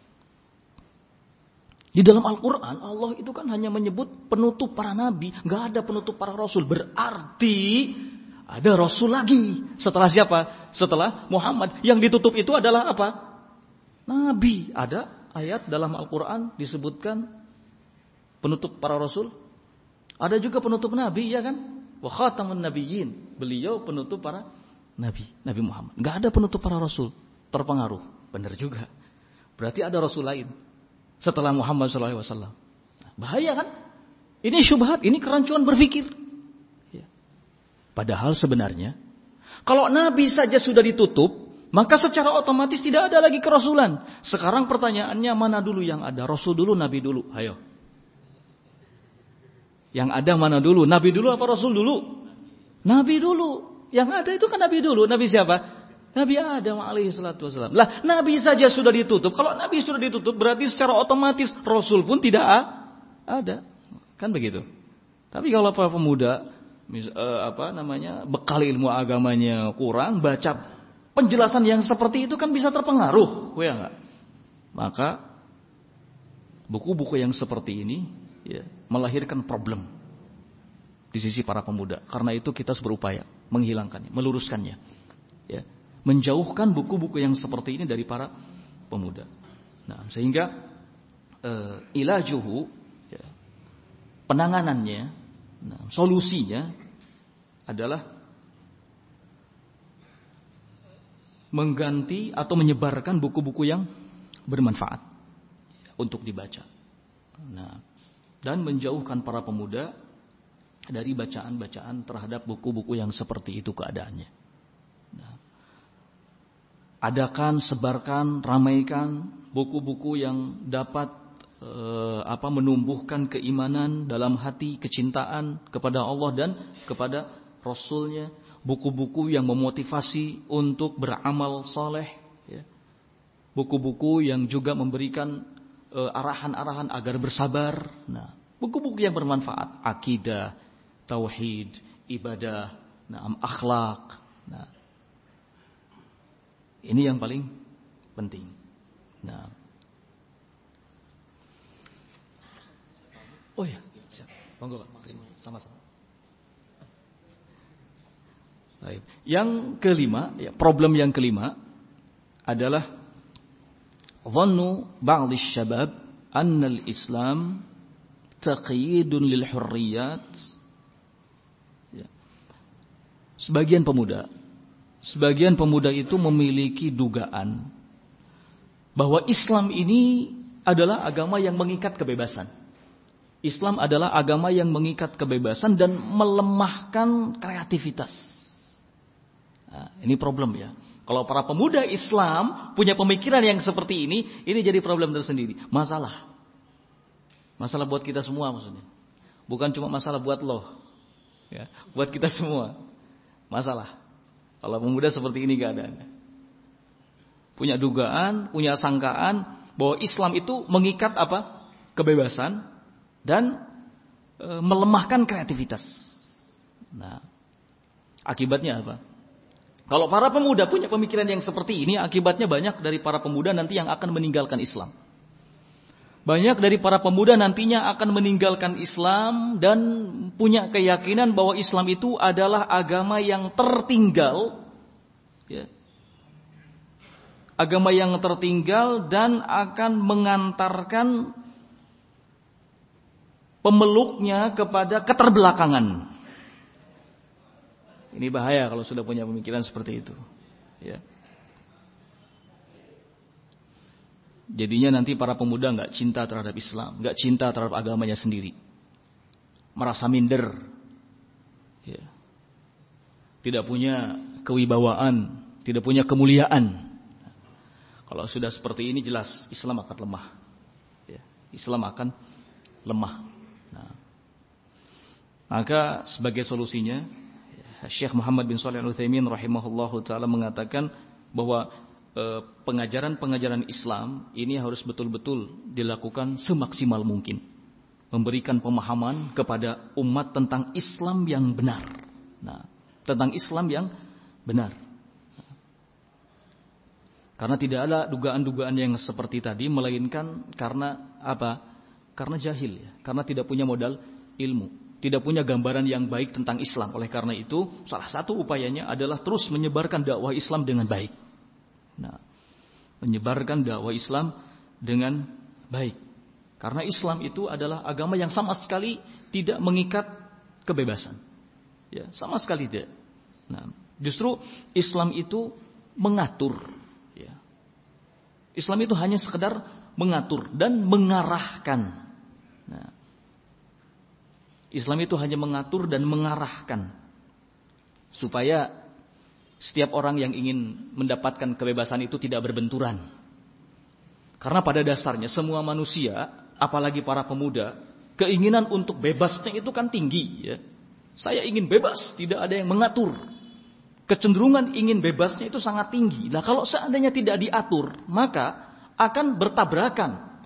Di dalam Al-Quran, Allah itu kan hanya menyebut penutup para nabi. Nggak ada penutup para rasul. Berarti ada rasul lagi. Setelah siapa? Setelah Muhammad. Yang ditutup itu adalah apa? Nabi. Ada ayat dalam Al-Quran disebutkan penutup para rasul. Ada juga penutup nabi, ya kan? Wa khatamun nabiyyin. Beliau penutup para nabi. Nabi Muhammad. Nggak ada penutup para rasul. Terpengaruh. Benar juga. Berarti ada rasul lain setelah Muhammad shallallahu alaihi wasallam. Bahaya kan? Ini syubhat. Ini kerancuan berpikir. Padahal sebenarnya, kalau Nabi saja sudah ditutup, maka secara otomatis tidak ada lagi kerasulan. Sekarang pertanyaannya mana dulu yang ada? Rasul dulu, Nabi dulu? Ayo. Yang ada mana dulu? Nabi dulu apa Rasul dulu? Nabi dulu. Yang ada itu kan Nabi dulu. Nabi siapa? Nabi Adam alaihi salatu wasallam. Lah, Nabi saja sudah ditutup. Kalau Nabi sudah ditutup, berarti secara otomatis Rasul pun tidak ada. Kan begitu. Tapi kalau para pemuda Mis, uh, apa namanya bekal ilmu agamanya kurang, baca penjelasan yang seperti itu kan bisa terpengaruh, ya enggak? Maka buku-buku yang seperti ini ya, melahirkan problem di sisi para pemuda. Karena itu kita harus berupaya menghilangkannya, meluruskannya, ya, menjauhkan buku-buku yang seperti ini dari para pemuda. Nah, sehingga uh, ilajuhu, ya, penanganannya. Nah, solusinya adalah mengganti atau menyebarkan buku-buku yang bermanfaat untuk dibaca. Nah, dan menjauhkan para pemuda dari bacaan-bacaan terhadap buku-buku yang seperti itu keadaannya. Nah, adakan, sebarkan, ramaikan buku-buku yang dapat Eh, apa menumbuhkan keimanan dalam hati, kecintaan kepada Allah dan kepada Rasulnya, buku-buku yang memotivasi untuk beramal saleh, ya. Buku-buku yang juga memberikan eh, arahan-arahan agar bersabar. Nah, buku-buku yang bermanfaat, akidah, tauhid, ibadah, nah, akhlak. Nah, ini yang paling penting. Nah, oh ya, siap. Monggo Pak, sama-sama. Baik. Yang kelima, ya, problem yang kelima adalah dhannu ba'd asy-syabab anna al-Islam taqyidun lil hurriyat. Ya. Sebagian pemuda, sebagian pemuda itu memiliki dugaan bahwa Islam ini adalah agama yang mengikat kebebasan. Islam adalah agama yang mengikat kebebasan dan melemahkan kreativitas. Nah, ini problem ya. Kalau para pemuda Islam punya pemikiran yang seperti ini, ini jadi problem tersendiri. Masalah. Masalah buat kita semua maksudnya. Bukan cuma masalah buat lo. Ya, buat kita semua. Masalah. Kalau pemuda seperti ini keadaannya. Punya dugaan, punya sangkaan bahwa Islam itu mengikat apa? Kebebasan dan e, melemahkan kreativitas. Nah, akibatnya apa? Kalau para pemuda punya pemikiran yang seperti ini, akibatnya banyak dari para pemuda nanti yang akan meninggalkan Islam. Banyak dari para pemuda nantinya akan meninggalkan Islam dan punya keyakinan bahwa Islam itu adalah agama yang tertinggal. Ya. Agama yang tertinggal dan akan mengantarkan pemeluknya kepada keterbelakangan. Ini bahaya kalau sudah punya pemikiran seperti itu. Ya. Jadinya nanti para pemuda nggak cinta terhadap Islam, nggak cinta terhadap agamanya sendiri, merasa minder, ya. Tidak punya kewibawaan, tidak punya kemuliaan. Kalau sudah seperti ini jelas Islam akan lemah, ya. Islam akan lemah. Nah, maka sebagai solusinya, Syekh Muhammad bin Shalih Al-Utsaimin rahimahullahu taala mengatakan bahwa pengajaran-pengajaran Islam ini harus betul-betul dilakukan semaksimal mungkin. Memberikan pemahaman kepada umat tentang Islam yang benar. Nah, tentang Islam yang benar. Karena tidak ada dugaan-dugaan yang seperti tadi, melainkan karena apa? Karena jahil, ya. Karena tidak punya modal ilmu, tidak punya gambaran yang baik tentang Islam. Oleh karena itu, salah satu upayanya adalah terus menyebarkan dakwah Islam dengan baik. Nah, menyebarkan dakwah Islam dengan baik. Karena Islam itu adalah agama yang sama sekali tidak mengikat kebebasan. Ya, sama sekali tidak. Nah, justru Islam itu mengatur. Ya. Islam itu hanya sekedar mengatur dan mengarahkan. Nah, Islam itu hanya mengatur dan mengarahkan supaya setiap orang yang ingin mendapatkan kebebasan itu tidak berbenturan. Karena pada dasarnya semua manusia, apalagi para pemuda, keinginan untuk bebasnya itu kan tinggi. Ya. Saya ingin bebas, tidak ada yang mengatur. Kecenderungan ingin bebasnya itu sangat tinggi. Nah, kalau seandainya tidak diatur, maka akan bertabrakan.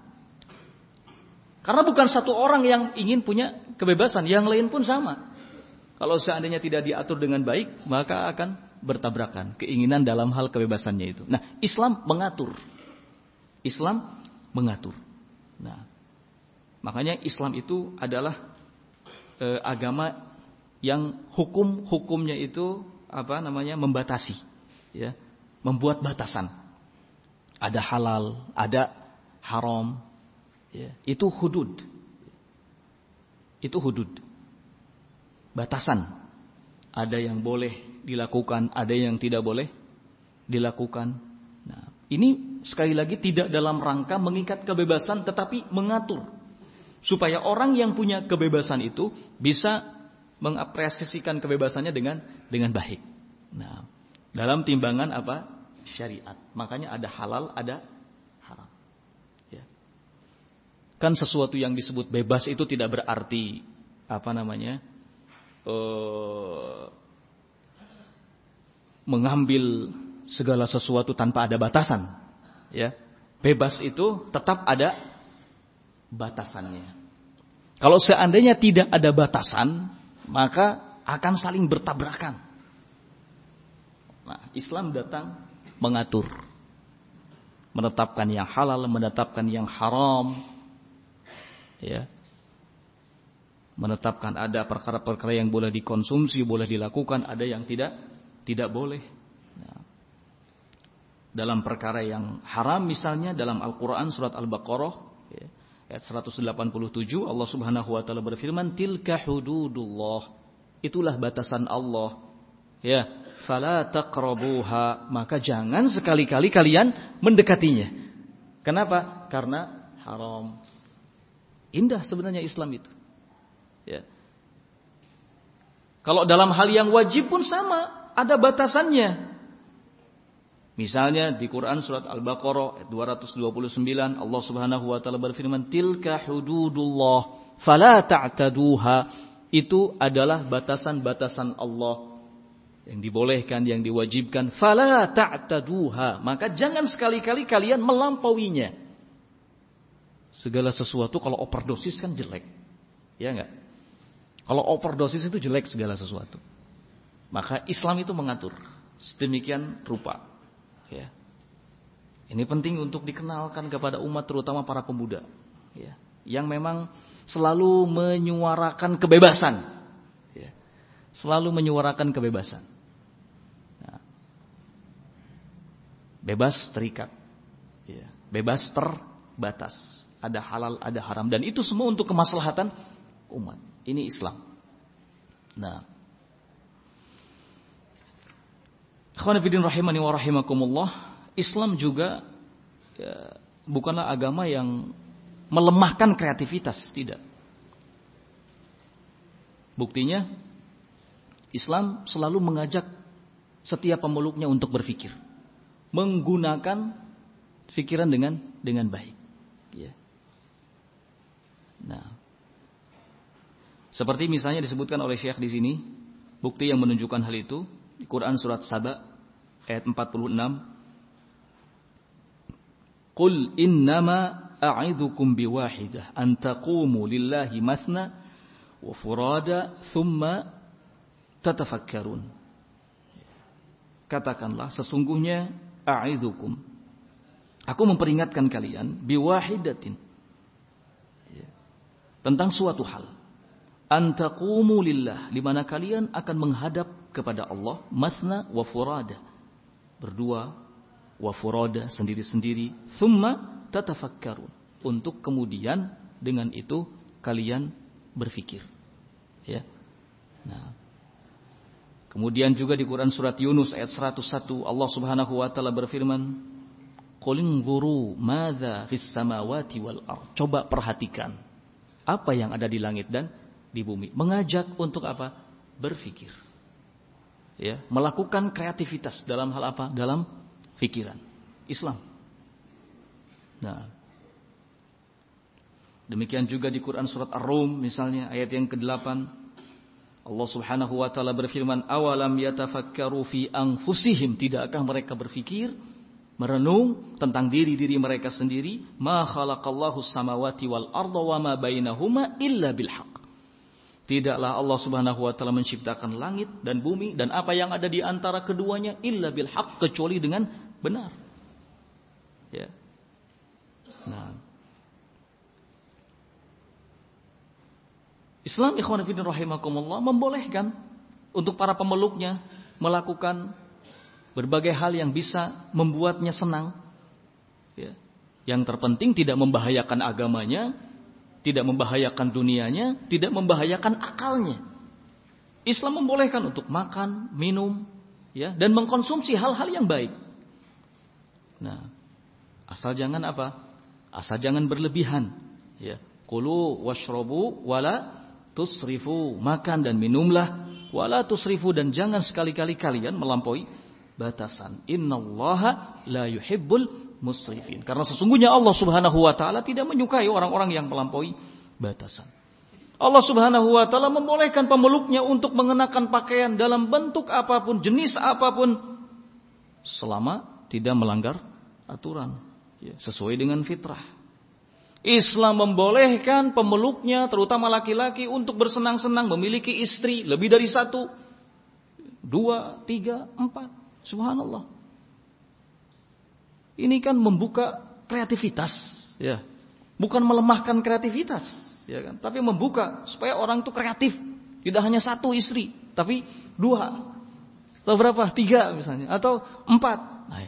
Karena bukan satu orang yang ingin punya kebebasan, yang lain pun sama. Kalau seandainya tidak diatur dengan baik, maka akan bertabrakan keinginan dalam hal kebebasannya itu. Nah, Islam mengatur. Islam mengatur. Nah, makanya Islam itu adalah e, agama yang hukum-hukumnya itu apa namanya? Membatasi, ya, membuat batasan. Ada halal, ada haram, ya. Itu hudud. Itu hudud. Batasan. Ada yang boleh dilakukan, ada yang tidak boleh dilakukan. Nah, ini sekali lagi tidak dalam rangka mengikat kebebasan, tetapi mengatur supaya orang yang punya kebebasan itu bisa mengapresiasikan kebebasannya dengan dengan baik. Nah, dalam timbangan apa? Syariat. Makanya ada halal, ada haram. Ya. Kan sesuatu yang disebut bebas itu tidak berarti apa namanya? Uh, mengambil segala sesuatu tanpa ada batasan, ya. Bebas itu tetap ada batasannya. Kalau seandainya tidak ada batasan, maka akan saling bertabrakan. Nah, Islam datang mengatur, menetapkan yang halal, menetapkan yang haram, ya. Menetapkan ada perkara-perkara yang boleh dikonsumsi, boleh dilakukan, ada yang tidak tidak boleh. Nah, dalam perkara yang haram misalnya dalam Al-Quran surat Al-Baqarah ya, ayat seratus delapan puluh tujuh Allah Subhanahu Wa Taala berfirman, tilka hududullah, itulah batasan Allah. Ya, fala taqrabuha, maka jangan sekali-kali kalian mendekatinya. Kenapa? Karena haram. Indah sebenarnya Islam itu. Ya. Kalau dalam hal yang wajib pun sama, ada batasannya. Misalnya di Quran surat Al-Baqarah ayat dua ratus dua puluh sembilan Allah Subhanahu wa taala berfirman, "Tilka hududullah fala ta'taduha." Itu adalah batasan-batasan Allah yang dibolehkan, yang diwajibkan. Fala ta'taduha, maka jangan sekali-kali kalian melampauinya. Segala sesuatu kalau overdosis kan jelek. Ya enggak? Kalau overdosis itu jelek segala sesuatu. Maka Islam itu mengatur sedemikian rupa. Ya. Ini penting untuk dikenalkan kepada umat, terutama para pemuda. Ya. Yang memang selalu menyuarakan kebebasan, ya. Selalu menyuarakan kebebasan, nah, bebas terikat, ya. Bebas terbatas, ada halal, ada haram, dan itu semua untuk kemaslahatan umat. Ini Islam. Nah, ikhwan fillah rahimani wa rahimakumullah, Islam juga ya, bukanlah agama yang melemahkan kreativitas, tidak. Buktinya Islam selalu mengajak setiap pemeluknya untuk berpikir, menggunakan pikiran dengan dengan baik. Ya. Nah, seperti misalnya disebutkan oleh Syekh di sini, bukti yang menunjukkan hal itu di Quran surat Saba ayat empat puluh enam. Qul innama a'idzukum biwahidah an taqumu lillahi mathna wa furada thumma tatafakkarun. Katakanlah, sesungguhnya a'idzukum, aku memperingatkan kalian biwahidatin, ya, tentang suatu hal, an taqumu lillah, di mana kalian akan menghadap kepada Allah, mathna wa furada, berdua, wa furada, sendiri-sendiri, thumma tatafakkarun, untuk kemudian dengan itu kalian berfikir. Ya. Nah, kemudian juga di Quran surat Yunus ayat seratus satu Allah Subhanahu wa taala berfirman, "Qul inzuru madza fis samawati wal ardh." Coba perhatikan apa yang ada di langit dan di bumi. Mengajak untuk apa? Berfikir. Ya, melakukan kreativitas dalam hal apa? Dalam pikiran. Islam. Nah, demikian juga di Quran surat Ar-Rum misalnya ayat yang kedelapan Allah Subhanahu wa taala berfirman, "Awalam yatafakkaru fi anfusihim." Tidakkah mereka berfikir, merenung tentang diri-diri mereka sendiri? "Ma khalaqallahu samawati wal arda wa ma bainahuma illa bil haqq." Tidaklah Allah Subhanahu wa taala menciptakan langit dan bumi dan apa yang ada di antara keduanya illa bil haqq, kecuali dengan benar. Ya. Nah, Islam ikhwan fillah rahimakumullah membolehkan untuk para pemeluknya melakukan berbagai hal yang bisa membuatnya senang. Ya. Yang terpenting tidak membahayakan agamanya, tidak membahayakan dunianya, tidak membahayakan akalnya. Islam membolehkan untuk makan, minum, ya, dan mengkonsumsi hal-hal yang baik. Nah, asal jangan apa? Asal jangan berlebihan, ya. Kulu washrabu wala tusrifu, makan dan minumlah, wala tusrifu, dan jangan sekali-kali kalian melampaui batasan. Innallaha la yuhibbul musrifin. Karena sesungguhnya Allah Subhanahu wa taala tidak menyukai orang-orang yang melampaui batasan. Allah Subhanahu wa taala membolehkan pemeluknya untuk mengenakan pakaian dalam bentuk apapun, jenis apapun, selama tidak melanggar aturan, ya, sesuai dengan fitrah. Islam membolehkan pemeluknya, terutama laki-laki, untuk bersenang-senang memiliki istri lebih dari satu, dua, tiga, empat. Subhanallah. Ini kan membuka kreativitas, ya, bukan melemahkan kreativitas, ya kan? Tapi membuka supaya orang itu kreatif, tidak hanya satu istri, tapi dua, atau berapa? Tiga misalnya, atau empat. Nah,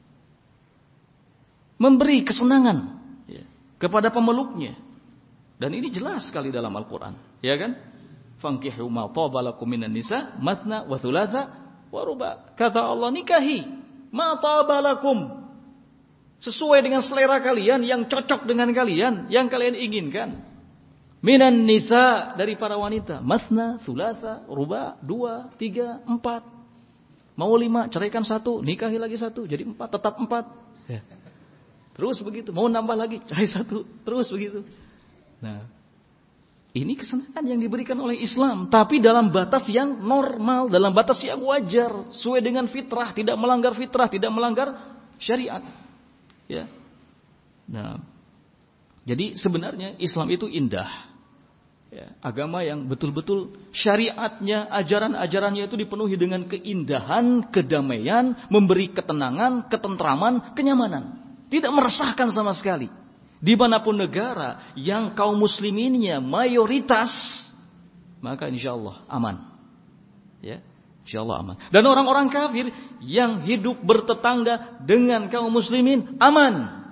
memberi kesenangan, ya, kepada pemeluknya. Dan ini jelas sekali dalam Al-Quran, ya kan? Fankihu ma taba lakum minan nisa mathna wa thulatha wa ruba. Kata Allah, nikahi ma taba lakum, sesuai dengan selera kalian, yang cocok dengan kalian, yang kalian inginkan. Minan nisa, dari para wanita, mathna, thulatha, ruba, dua, tiga, empat. Mau lima, ceraikan satu, nikahi lagi satu, jadi empat, tetap empat. Ya. Terus begitu. Mau nambah lagi, cerai satu, terus begitu. Nah, ini kesenangan yang diberikan oleh Islam, tapi dalam batas yang normal, dalam batas yang wajar, sesuai dengan fitrah, tidak melanggar fitrah, tidak melanggar syariat. Ya. Nah, jadi sebenarnya Islam itu indah. Ya, agama yang betul-betul syariatnya, ajaran-ajarannya itu dipenuhi dengan keindahan, kedamaian, memberi ketenangan, ketentraman, kenyamanan. Tidak meresahkan sama sekali. Dimanapun negara yang kaum musliminnya mayoritas, maka insya Allah aman. Ya, insya Allah aman. Dan orang-orang kafir yang hidup bertetangga dengan kaum muslimin aman.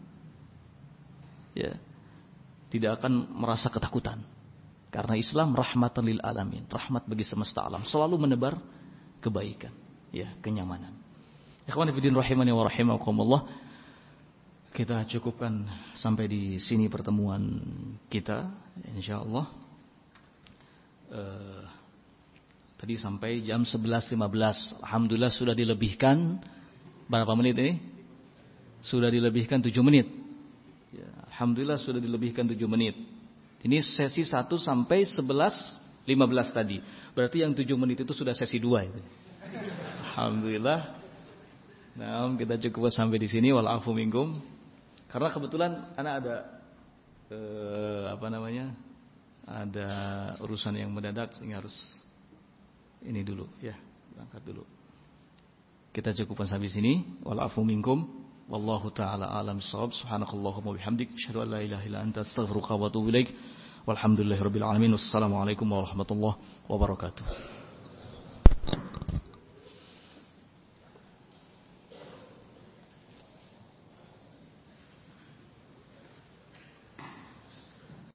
Ya, tidak akan merasa ketakutan. Karena Islam rahmatan lil alamin, rahmat bagi semesta alam, selalu menebar kebaikan, ya, kenyamanan. Ikhwan fillah rahimani wa rahimakumullah. Kita cukupkan sampai di sini pertemuan kita, insyaallah. Uh, tadi sampai jam sebelas lima belas. Alhamdulillah sudah dilebihkan berapa menit ini? Sudah dilebihkan tujuh menit. Ya, alhamdulillah sudah dilebihkan tujuh menit. Ini sesi satu sampai sebelas lima belas tadi. Berarti yang tujuh menit itu sudah sesi dua itu. Alhamdulillah. Nah, kita cukup sampai di sini. Walafu minkum. Karena kebetulan anak ada eh, apa namanya? Ada urusan yang mendadak sehingga harus ini dulu ya, berangkat dulu. Kita cukup sampai di sini. Walafu minkum. Wallahu ta'ala alam shawab. Subhanakallahumma bihamdik asyhadu an la ilaha illa anta astaghfiruka wa atubu ilaik. Walhamdulillahirabbil alamin. Wassalamualaikum warahmatullahi wabarakatuh.